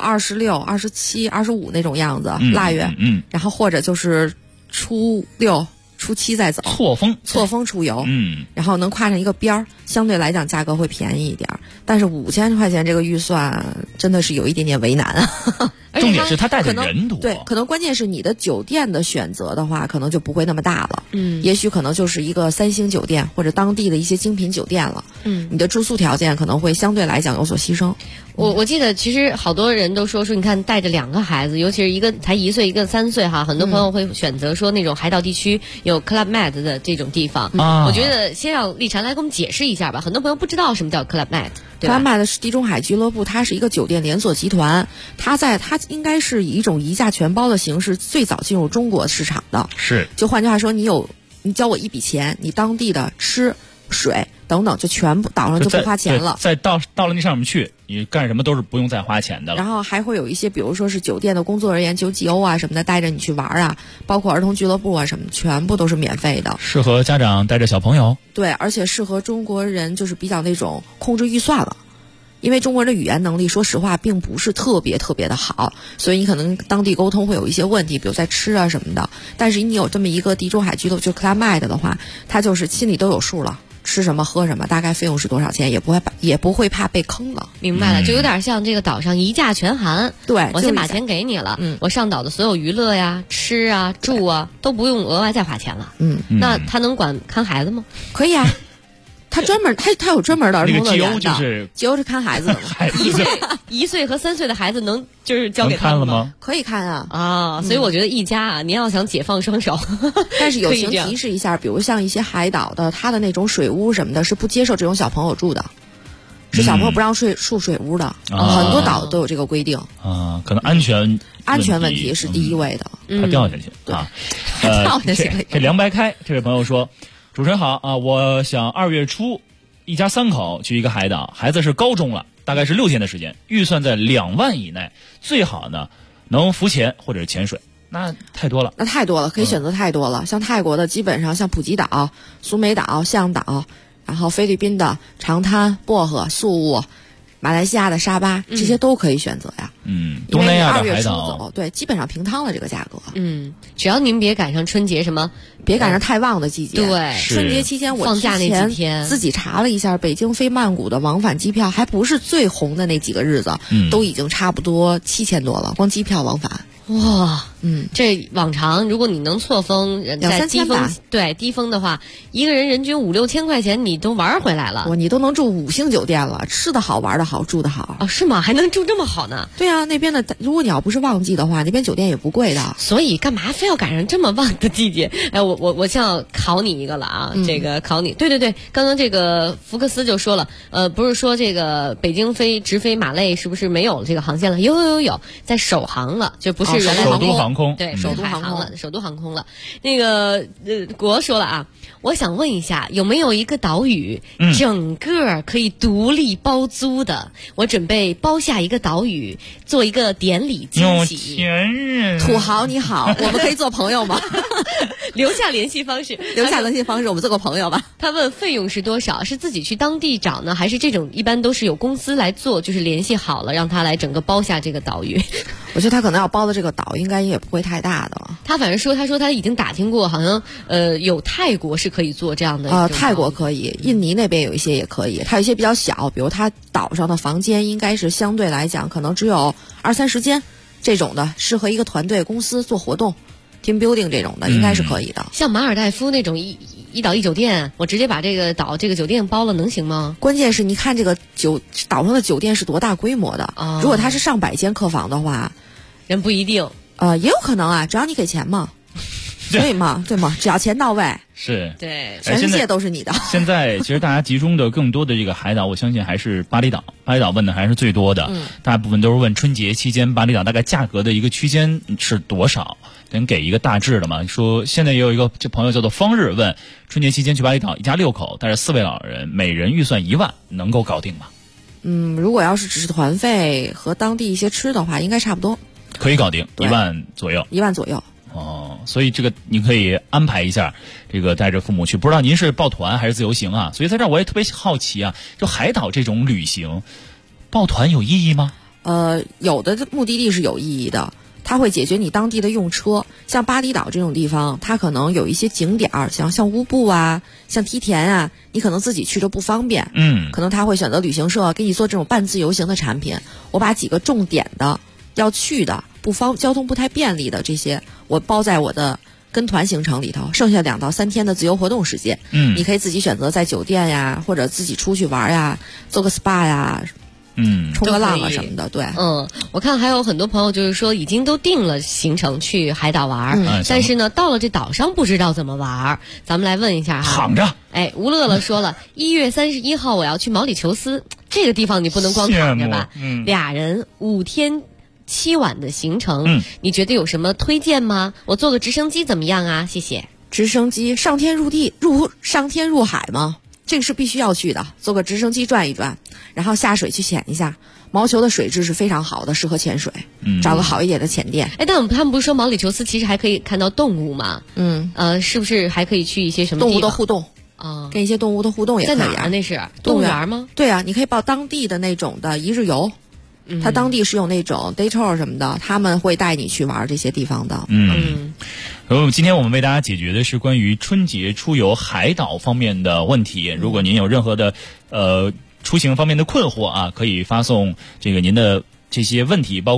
26、27、25那种样子，腊月，然后或者就是初6、初7再走，错峰出游，然后能跨上一个边儿，相对来讲价格会便宜一点，但是5000块钱这个预算真的是有一点点为难啊。 重点是他带的人多， 对，可能关键是你的酒店的选择的话，可能就不会那么大了。也许可能就是一个3星酒店或者当地的一些精品酒店了。你的住宿条件可能会相对来讲有所牺牲。 我记得其实好多人都说你看带着2个孩子，尤其是一个才1岁一个3岁哈，很多朋友会选择说那种海岛地区有 Club Med 的这种地方。我觉得先让丽婵来给我们解释一下吧，很多朋友不知道什么叫 Club Med。Club Med 是地中海俱乐部，它是一个酒店连锁集团，它应该是以一种一价全包的形式最早进入中国市场的。 是， 就换句话说，你交我一笔钱，你当地的吃、水等等就全部岛上就不花钱了。 再到了那上面去，你干什么都是不用再花钱的了。 然后还会有一些，比如说是酒店的工作人员9GO 啊什么的，带着你去玩啊，包括儿童俱乐部啊什么，全部都是免费的。 适合家长带着小朋友。 对，而且适合中国人，就是比较那种控制预算了。因为中国人的语言能力说实话并不是特别的好，所以你可能当地沟通会有一些问题，比如在吃啊什么的。但是你有这么一个地中海俱乐部就 Club Med 的话，他就是心里都有数了，吃什么喝什么，大概费用是多少钱，也不会怕被坑了。 明白了，就有点像这个岛上一价全含。 对， 我先把钱给你了，我上岛的所有娱乐呀、吃啊、住啊都不用额外再花钱了。那他能看孩子吗？ 可以啊。他专门他有专门的儿童乐园的， 就是 GO是看孩子的 1岁和3岁的孩子能就是交给他们吗？ 可以看啊，所以我觉得一家啊，您要想解放双手， 但是友情提示一下，比如像一些海岛的，它的那种水屋什么的，是不接受这种小朋友住的。 是小朋友不让住水屋的，很多岛都有这个规定啊，可能安全问题是第一位的， 怕掉下去啊， 掉下去。 这凉白开这位朋友说，主持人好啊，我想2月初一家3口去一个海岛，孩子是高中了，大概是6天的时间，预算在2万以内，最好呢能浮潜或者是潜水。那太多了， 可以选择太多了。像泰国的，基本上像普吉岛、苏梅岛、向岛，然后菲律宾的长滩、薄荷、宿务，马来西亚的沙巴，这些都可以选择呀。 东南亚的海岛，对，基本上平摊了这个价格。 只要您别赶上春节别赶上太旺的季节。 对， 春节期间我放假那几天自己查了一下，北京飞曼谷的往返机票还不是最红的那几个日子，都已经差不多7000多了，光机票往返。 哇，这往常如果你能错峰在低峰，对低峰的话，一个人人均5、6千块钱你都玩回来了。 你都能住5星酒店了，吃的好，玩的好，住的好啊？是吗？还能住这么好呢？ 对啊，那边的如果你要不是旺季的话，那边酒店也不贵的。 所以干嘛非要赶上这么旺的季节？哎，我现在要考你一个了啊，这个考你。对，刚刚这个福克斯就说了，不是说这个北京直飞马累是不是没有这个航线了？有，在首航了，就不是。 首都航空， 对，首都航空了。那个国说了啊，我想问一下，有没有一个岛屿整个可以独立包租的？我准备包下一个岛屿，做一个典礼惊喜。 有钱人， 土豪你好，我们可以做朋友吗？ 留下联系方式， 我们做个朋友吧。 他问费用是多少？是自己去当地找呢，还是这种一般都是有公司来做，就是联系好了让他来整个包下这个岛屿？ 我觉得他可能要包的这个岛应该也不会太大的。 他反正说他已经打听过，好像有泰国是可以做这样的。 泰国可以，印尼那边有一些也可以，它有一些比较小，比如它岛上的房间应该是相对来讲可能只有20-30间，这种的适合一个团队公司做活动 ，team building 这种的应该是可以的。 像马尔代夫那种一岛一酒店，我直接把这个岛这个酒店包了，能行吗？ 关键是你看这个岛上的酒店是多大规模的，如果它是上百间客房的话， 人不一定。 也有可能啊，只要你给钱嘛。对嘛，只要钱到位， 是对， 全世界都是你的。 现在其实大家集中的更多的这个海岛，我相信还是巴厘岛。巴厘岛问的还是最多的，大部分都是问春节期间巴厘岛大概价格的一个区间是多少，能给一个大致的嘛？说现在也有一个这朋友叫做方日问，春节期间去巴厘岛，一家6口，带着4位老人，每人预算1万，能够搞定吗？ 如果要是只是团费和当地一些吃的话，应该差不多， 可以搞定，1万左右。 1万左右。 所以这个你可以安排一下，这个带着父母去。不知道您是报团还是自由行啊？所以在这儿我也特别好奇啊，就海岛这种旅行，报团有意义吗？ 有的目的地是有意义的，它会解决你当地的用车。像巴厘岛这种地方，它可能有一些景点儿，像乌布啊，像梯田啊，你可能自己去的不方便。可能他会选择旅行社给你做这种半自由行的产品。我把几个重点的要去的交通不太便利的这些，我包在我的跟团行程里头，剩下2到3天的自由活动时间，你可以自己选择在酒店呀，或者自己出去玩呀，做个 SPA 呀，冲个浪啊什么的。对， 我看还有很多朋友就是说已经都定了行程去海岛玩，但是呢到了这岛上不知道怎么玩。咱们来问一下哈， 躺着。 吴乐乐说了，1月31号我要去毛里求斯，这个地方你不能光躺着吧？2人5天7晚的行程，你觉得有什么推荐吗？我坐个直升机怎么样啊？谢谢。 直升机上天入海吗？这个是必须要去的，坐个直升机转一转，然后下水去潜一下。毛球的水质是非常好的，适合潜水，找个好一点的潜店。 但他们不是说毛里求斯其实还可以看到动物吗？是不是还可以去一些什么地方？ 动物的互动啊， 跟一些动物的互动也可以。 在哪儿？那是动物园吗？ 对啊，你可以报当地的那种的一日游。他当地是有那种 day tour 什么的，他们会带你去玩这些地方的。 然后今天我们为大家解决的是关于春节出游海岛方面的问题。如果您有任何的出行方面的困惑啊，可以发送这个您的这些问题，包括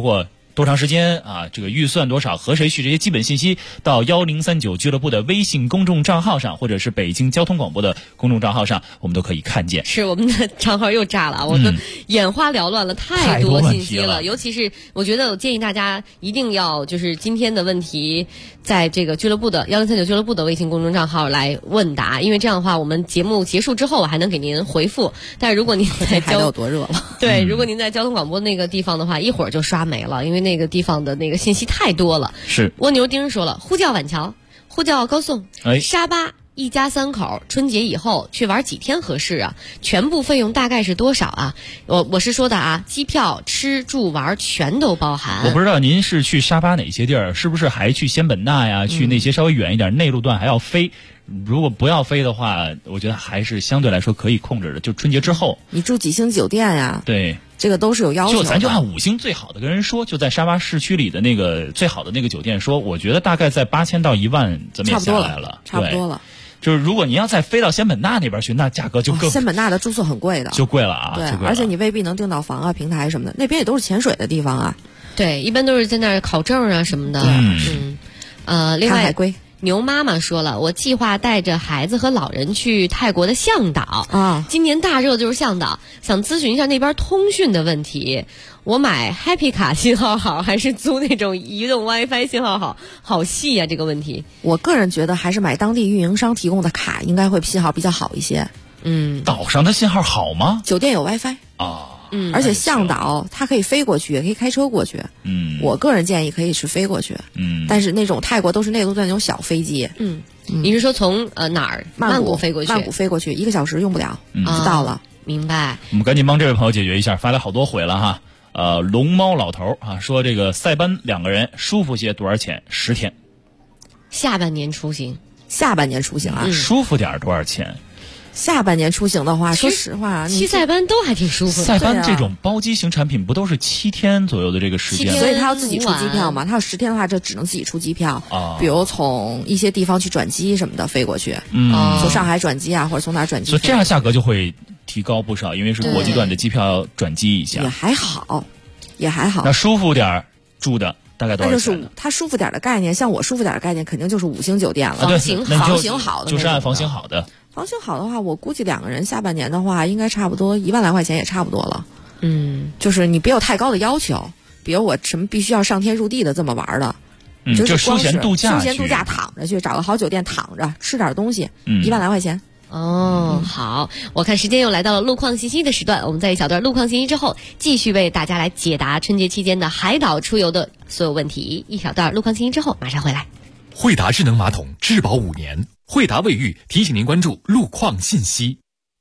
多长时间啊？这个预算多少？和谁去？这些基本信息到1039俱乐部的微信公众账号上，或者是北京交通广播的公众账号上，我们都可以看见。 是我们的账号又炸了，我的眼花缭乱了，太多信息了。尤其是我觉得，我建议大家一定要就是今天的问题，在这个俱乐部的1039俱乐部的微信公众账号来问答，因为这样的话，我们节目结束之后还能给您回复。但是如果您在海有多热了， 对，如果您在交通广播那个地方的话，一会儿就刷没了，因为那个地方的那个信息太多了。 是蜗牛丁说了，呼叫板桥，呼叫高颂，沙巴一家3口春节以后去玩几天合适啊？全部费用大概是多少啊？我是说的啊，机票、吃住玩全都包含。 我不知道您是去沙巴哪些地儿，是不是还去仙本那呀？去那些稍微远一点内陆段还要飞？如果不要飞的话，我觉得还是相对来说可以控制的。就春节之后， 你住几星酒店呀？ 对， 这个都是有要求的。 咱就按5星最好的跟人说，就在沙巴市区里的那个最好的那个酒店说，我觉得大概在8000到1万，咱们也下来了， 差不多了。 就是如果您要再飞到仙本那那边去，那价格就更仙本那的住宿很贵的， 就贵了啊。 对，而且你未必能订到房啊、平台什么的，那边也都是潜水的地方啊。 对，一般都是在那儿考证啊什么的。另外看海龟。 牛妈妈说了，我计划带着孩子和老人去泰国的向导啊，今年大热就是向导，想咨询一下那边通讯的问题。我买 Happy 卡信号好，还是租那种移动 WiFi 信号好细呀？这个问题， 我个人觉得还是买当地运营商提供的卡，应该会信号比较好一些。 岛上的信号好吗？ 酒店有 WiFi 啊。 而且向导它可以飞过去，也可以开车过去。我个人建议可以是飞过去。但是那种泰国都是内陆段那种小飞机。 你是说从哪儿？曼谷飞过去？ 曼谷飞过去1个小时用不了，就到了。 明白。 我们赶紧帮这位朋友解决一下，发来好多回了哈。龙猫老头啊，说这个塞班2个人舒服些多少钱？10天。 下半年出行啊， 舒服点多少钱？ 下半年出行的话，说实话， 去塞班都还挺舒服的。 塞班这种包机型产品不都是7天左右的这个时间？ 所以他要自己出机票嘛。他要10天的话，这只能自己出机票。比如从一些地方去转机什么的飞过去，从上海转机啊，或者从哪儿转机。 所以这样价格就会提高不少，因为是国际段的机票要转机一下。 也还好。 那舒服点住的大概多少钱？ 那就是它舒服点的概念，像我舒服点的概念，肯定就是5星酒店了。 房型好的， 就是按房型好的。 房型好的话，我估计2个人下半年的话，应该差不多1万来块钱也差不多了。就是你别有太高的要求，比如我什么必须要上天入地的这么玩的， 就休闲度假躺着去，找个好酒店躺着吃点东西，1万来块钱。 好，我看时间又来到了路况信息的时段，我们在一小段路况信息之后，继续为大家来解答春节期间的海岛出游的所有问题。一小段路况信息之后，马上回来。 惠达智能马桶质保5年，惠达卫浴提醒您关注路况信息。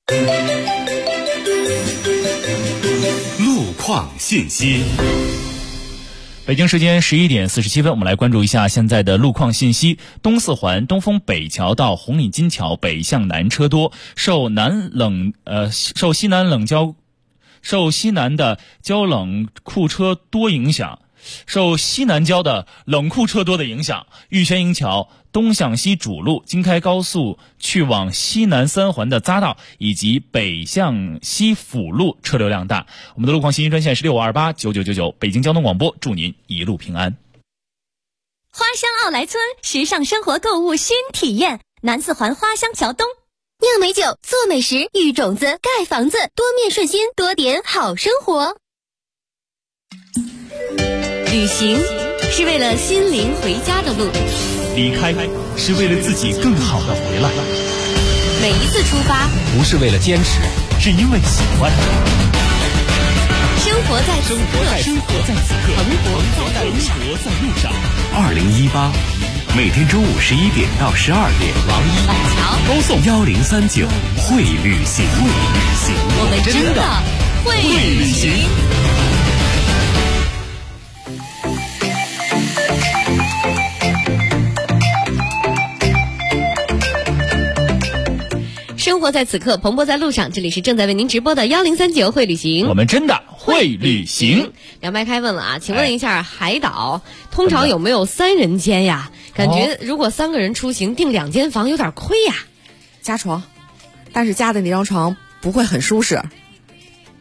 路况信息。 北京时间11点47分，我们来关注一下现在的路况信息。东四环东风北桥到红领巾桥北向南车多，受西南的交冷库车多影响。受西南郊的冷库车多的影响，玉泉营桥东向西主路、京开高速去往西南3环的匝道以及北向西辅路车流量大。我们的路况信息专线是65289999，北京交通广播，祝您一路平安。 花乡奥莱村时尚生活购物新体验，南四环花乡桥东， 酿美酒，做美食，育种子，盖房子，多面顺心，多点好生活。 旅行是为了心灵回家的路， 离开是为了自己更好的回来。 每一次出发不是为了坚持，是因为喜欢。 生活在此刻，蓬勃在路上。 2018，每天中午11点到12点， 王一板桥高颂 1039会旅行， 我们真的会旅行。生活在此刻，蓬勃在路上。这里是正在为您直播的1039会旅行， 我们真的会旅行。 梁白开问了啊，请问一下，海岛通常有没有3人间呀？感觉如果3个人出行订2间房有点亏呀。 加床，但是加的那张床不会很舒适。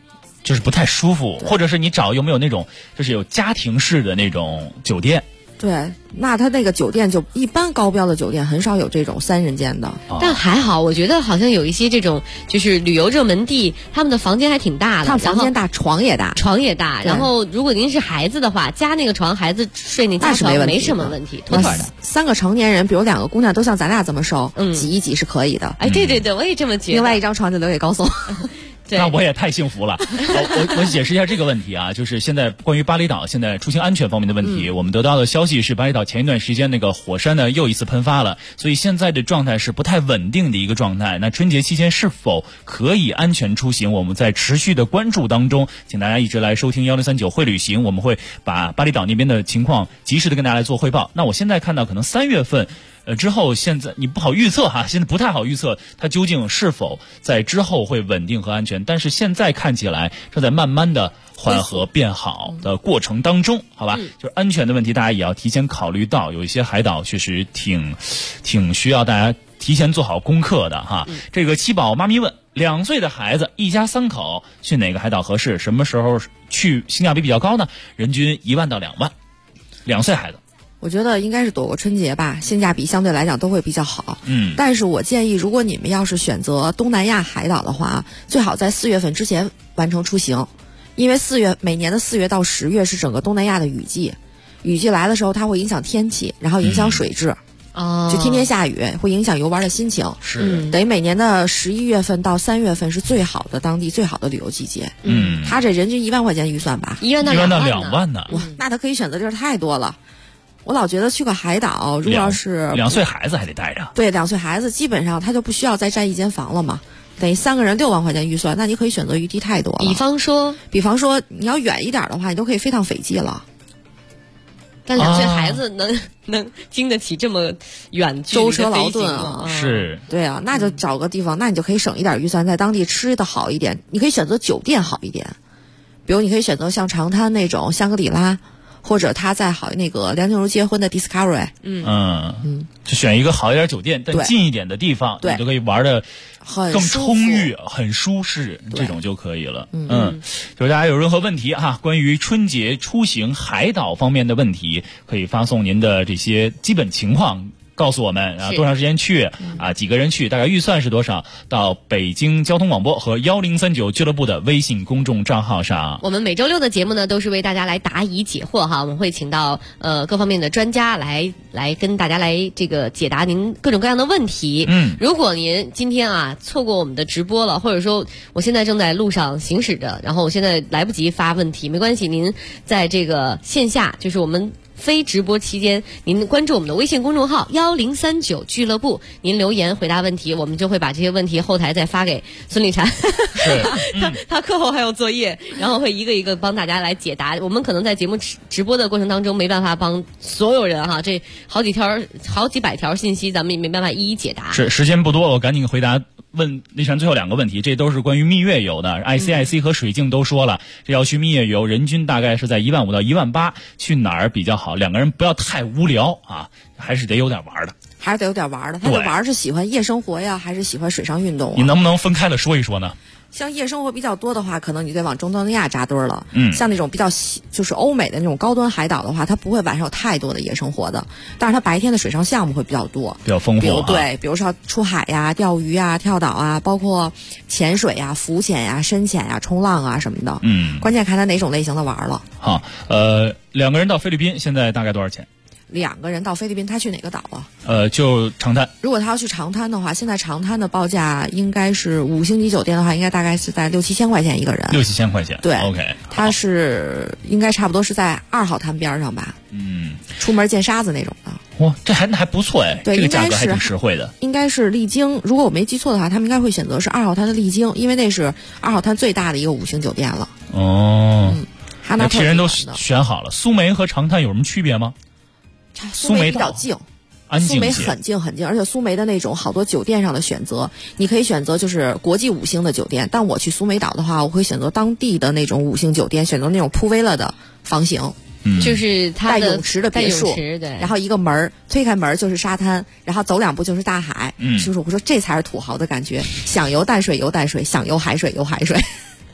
就是不太舒服，或者是你找有没有那种就是有家庭式的那种酒店。 对，那他那个酒店就一般高标的酒店很少有这种3人间的， 但还好，我觉得好像有一些这种就是旅游热门地，他们的房间还挺大的， 他们房间大，床也大， 然后如果您是孩子的话，加那个床，孩子睡那家床没什么问题，妥妥的。 3个成年人，比如2个姑娘都像咱俩这么瘦，挤一挤是可以的。 哎，对，我也这么觉得。 另外一张床就留给高松。 那我也太幸福了。我解释一下这个问题啊，就是现在关于巴厘岛现在出行安全方面的问题，我们得到的消息是巴厘岛前一段时间那个火山呢又一次喷发了，所以现在的状态是不太稳定的一个状态。那春节期间是否可以安全出行，我们在持续的关注当中，请大家一直来收听1039会旅行，我们会把巴厘岛那边的情况及时的跟大家来做汇报。那我现在看到可能3月份之后，现在你不好预测哈，现在不太好预测它究竟是否在之后会稳定和安全，但是现在看起来正在慢慢的缓和变好的过程当中，好吧？就是安全的问题，大家也要提前考虑到，有一些海岛确实挺需要大家提前做好功课的哈。这个七宝妈咪问，2岁的孩子一家3口去哪个海岛合适？什么时候去性价比比较高呢？人均1万到2万，2岁孩子。 我觉得应该是躲过春节吧，性价比相对来讲都会比较好。但是我建议，如果你们要是选择东南亚海岛的话，最好在4月份之前完成出行，因为每年的4月到10月是整个东南亚的雨季，雨季来的时候它会影响天气，然后影响水质，就天天下雨，会影响游玩的心情。 是， 等于每年的11月份到3月份是最好的当地最好的旅游季节。他这人均1万块钱预算吧 ，1万到 2万呢？ 哇，那他可以选择地儿太多了。我老觉得去个海岛，如果要是 2岁孩子还得带着， 对，2岁孩子基本上他就不需要再占一间房了嘛，等于3个人6万块钱预算，那你可以选择余地太多了。比方说你要远一点的话，你都可以飞趟斐济了。 但2岁孩子能经得起这么远距离的舟车劳顿啊？ 是， 对啊，那就找个地方，那你就可以省一点预算，在当地吃的好一点，你可以选择酒店好一点，比如你可以选择像长滩那种香格里拉。或者他在好那个梁静茹结婚的 Discovery， 就选一个好一点酒店，但近一点的地方，你就可以玩的更充裕、很舒适，这种就可以了。就是大家有任何问题哈，关于春节出行海岛方面的问题，可以发送您的这些基本情况。告诉我们啊，多长时间去啊？几个人去？大概预算是多少？到北京交通广播和1039俱乐部的微信公众账号上。 我们每周6的节目呢，都是为大家来答疑解惑哈。我们会请到各方面的专家来跟大家来这个解答您各种各样的问题。如果您今天啊错过我们的直播了，或者说我现在正在路上行驶着，然后我现在来不及发问题，没关系，您在这个线下，就是我们非直播期间，您关注我们的微信公众号1039俱乐部，您留言回答问题，我们就会把这些问题后台再发给孙立婵。他课后还有作业，然后会一个一个帮大家来解答。我们可能在节目直播的过程当中没办法帮所有人哈，这好几百条信息，咱们也没办法一一解答。 是，时间不多，我赶紧回答。问立婵最后2个问题，这都是关于蜜月游的。ICIC 和水镜都说了，这要去蜜月游，人均大概是在15000到18000，去哪儿比较好？2个人不要太无聊啊，还是得有点玩的。 他的玩是喜欢夜生活呀，还是喜欢水上运动啊？ 你能不能分开了说一说呢？ 像夜生活比较多的话，可能你得往中东亚扎堆了。像那种比较就是欧美的那种高端海岛的话，它不会晚上有太多的夜生活的，但是它白天的水上项目会比较多， 比较丰富。 比如说出海呀、钓鱼啊、跳岛啊，包括潜水呀、浮潜呀、深潜呀、冲浪啊什么的。关键看他哪种类型的玩了。 好，2个人到菲律宾现在大概多少钱 ？2个人到菲律宾，他去哪个岛啊？ 就长滩。 如果他要去长滩的话，现在长滩的报价应该是5星级酒店的话，应该大概是在6-7千块钱一个人。 6-7千块钱。 对 ，OK。 他是应该差不多是在2号滩边上吧？出门见沙子那种的。 哇，这还不错哎。 对， 这个价格还挺实惠的。 应该是丽晶，如果我没记错的话，他们应该会选择是2号滩的丽晶，因为那是2号滩最大的一个5星酒店了。 那替人都选好了。苏梅和长滩有什么区别吗？ 苏梅比较静，苏梅很静，而且苏梅的那种好多酒店上的选择，你可以选择就是国际5星的酒店，但我去苏梅岛的话，我会选择当地的那种5星酒店，选择那种铺威了的房型。 就是它带泳池的别墅， 对， 然后一个门推开门就是沙滩，然后走2步就是大海。就是我说这才是土豪的感觉，想游淡水游淡水，想游海水游海水。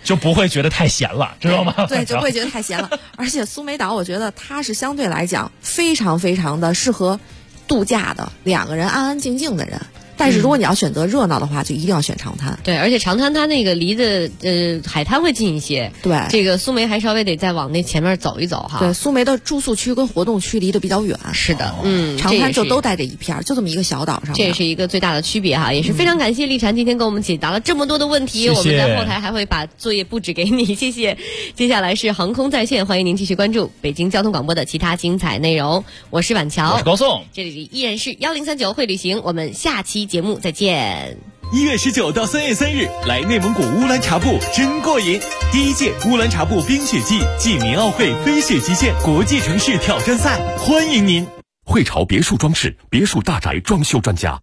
就不会觉得太咸了，知道吗？ 对，就不会觉得太咸了。而且苏梅岛，我觉得它是相对来讲非常非常的适合度假的，两个人安安静静的人。但是如果你要选择热闹的话，就一定要选长滩。 对，而且长滩它那个离的海滩会近一些。 对， 这个苏梅还稍微得再往那前面走一走哈。 对，苏梅的住宿区跟活动区离得比较远。 是的， 长滩就都在这一片，就这么一个小岛上。 这也是一个最大的区别哈，也是非常感谢丽婵今天给我们解答了这么多的问题。我们在后台还会把作业布置给你，谢谢。接下来是航空在线，欢迎您继续关注北京交通广播的其他精彩内容。我是婉乔， 我是高颂， 这里依然是1039会旅行，我们下期节目再见。 1月19到3月3日，来内蒙古乌兰察布真过瘾！第1届乌兰察布冰雪季暨民奥会飞雪极限国际城市挑战赛，欢迎您！ 汇潮别墅装饰，别墅大宅装修专家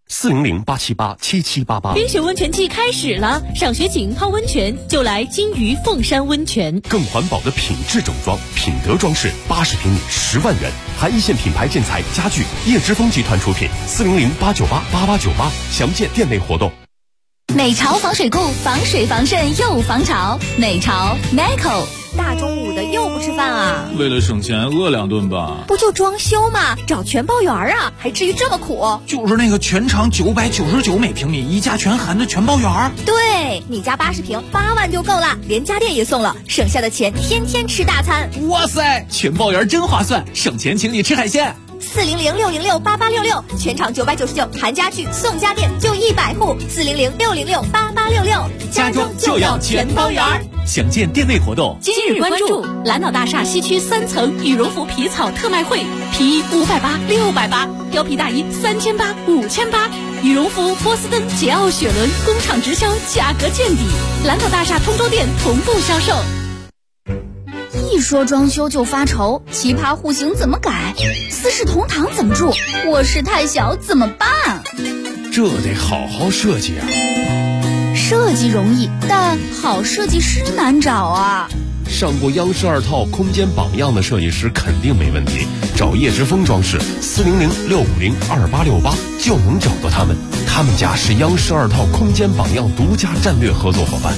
，400-878-7788。 冰雪温泉季开始了，赏雪景泡温泉就来金鱼凤山温泉。 更环保的品质整装，品德装饰，80平米10万元，含一线品牌建材家具，叶之峰集团出品，400-898-8898，详见店内活动。 美潮防水固，防水防渗又防潮。美潮 Nico。 大中午的又不吃饭啊？ 为了省钱饿2顿吧。 不就装修吗？找全包园啊，还至于这么苦？ 就是那个全长999每平米，一家全含的全包园。 对，你家80平8万就够了，连家电也送了，省下的钱天天吃大餐。 哇塞，全包园真划算，省钱请你吃海鲜。 400-606-8866，全场999，含家具送家电，就100户。400-606-8866， 家中就要全包园。详见店内活动。 今日关注蓝岛大厦西区3层羽绒服皮草特卖会，皮衣580、680，貂皮大衣3800、5800，羽绒服波司登、捷奥雪伦工厂直销，价格见底。蓝岛大厦通州店同步销售。 一说装修就发愁，奇葩户型怎么改？四世同堂怎么住？卧室太小怎么办？ 这得好好设计啊！ 设计容易，但好设计师难找啊。 上过央视2套空间榜样的设计师肯定没问题，找叶之峰装饰，400-650-2868就能找到他们。他们家是央视2套空间榜样独家战略合作伙伴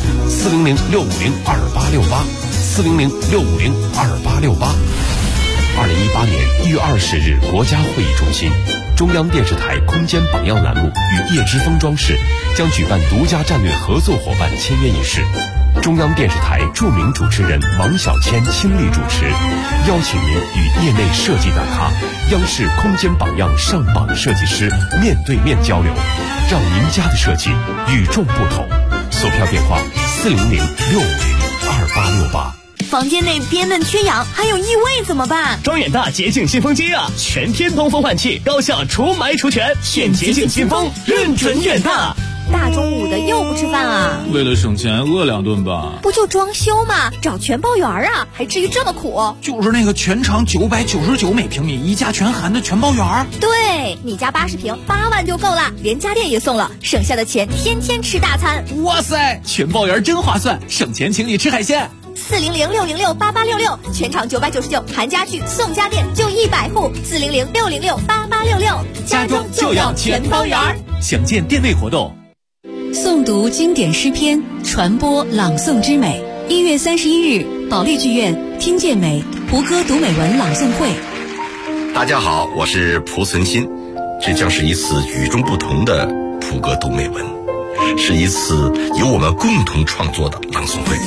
，400-650-2868，400-650-2868。2018年1月20日，国家会议中心，中央电视台空间榜样栏目与叶之峰装饰将举办独家战略合作伙伴签约仪式。中央电视台著名主持人王小谦亲力主持，邀请您与业内设计大咖、央视空间榜样上榜设计师面对面交流，让您家的设计与众不同。售票电话400-650-2868。 房间内憋闷缺氧，还有异味怎么办？ 装远大洁净新风机啊，全天通风换气，高效除霾除醛，选洁净新风，认准远大。 大中午的又不吃饭啊？ 为了省钱饿2顿吧。 不就装修吗？找全包园啊，还至于这么苦？ 就是那个全长999每平米，一家全含的全包园。 对，你家80平8万就够了，连家电也送了，省下的钱天天吃大餐。 哇塞，全包园真划算，省钱请你吃海鲜。 400-606-8866，全场999，含家具送家电，就100户。400-606-8866， 家中就要全包园。详见店内活动。 诵读经典诗篇，传播朗诵之美。1月31日，保利剧院听见美胡歌读美文朗诵会。 大家好，我是蒲存昕，这将是一次与众不同的胡歌读美文，是一次由我们共同创作的朗诵会。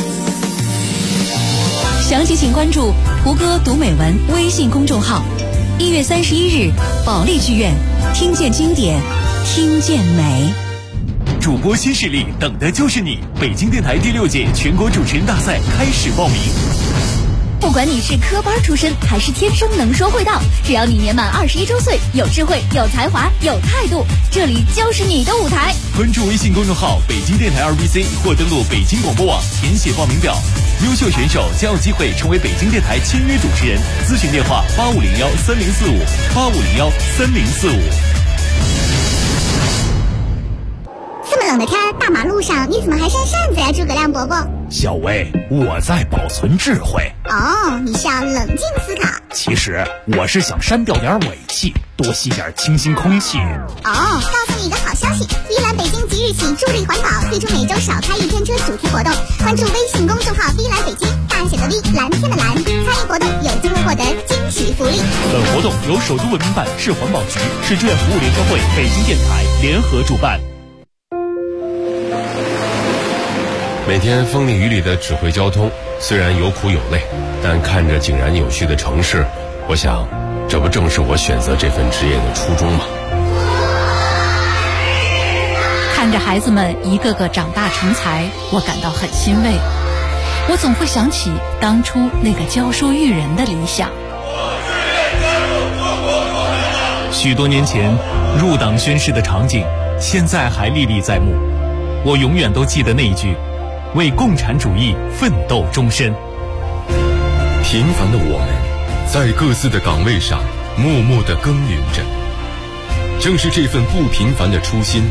详情请关注胡歌读美文微信公众号。1月31日，保利剧院听见经典，听见美。 主播新势力，等的就是你！北京电台第6届全国主持人大赛开始报名。 不管你是科班出身还是天生能说会道，只要你年满21周岁，有智慧、有才华、有态度，这里就是你的舞台。 关注微信公众号北京电台2BC 或登录北京广播网填写报名表，优秀选手将有机会成为北京电台签约主持人。咨询电话8501-3045，8501-3045。 这么冷的天，大马路上你怎么还扇扇子呀，诸葛亮伯伯？ 小薇，我在保存智慧。 哦，你是要冷静思考。 其实我是想删掉点尾气，多吸点清新空气。 告诉你一个好消息，依兰北京即日起助力环保，推出每周少开一天车主题活动。关注微信公众号“依兰北京”，大写的 V， 蓝天的蓝，参与活动有机会获得惊喜福利。 本活动由首都文明办、市环保局、市志愿服务联合会、北京电台联合主办。 每天风里雨里的指挥交通，虽然有苦有累，但看着井然有序的城市，我想，这不正是我选择这份职业的初衷吗？ 看着孩子们一个个长大成才，我感到很欣慰。我总会想起当初那个教书育人的理想。 许多年前入党宣誓的场景，现在还历历在目。我永远都记得那一句：为共产主义奋斗终身。 平凡的我们，在各自的岗位上默默地耕耘着。正是这份不平凡的初心，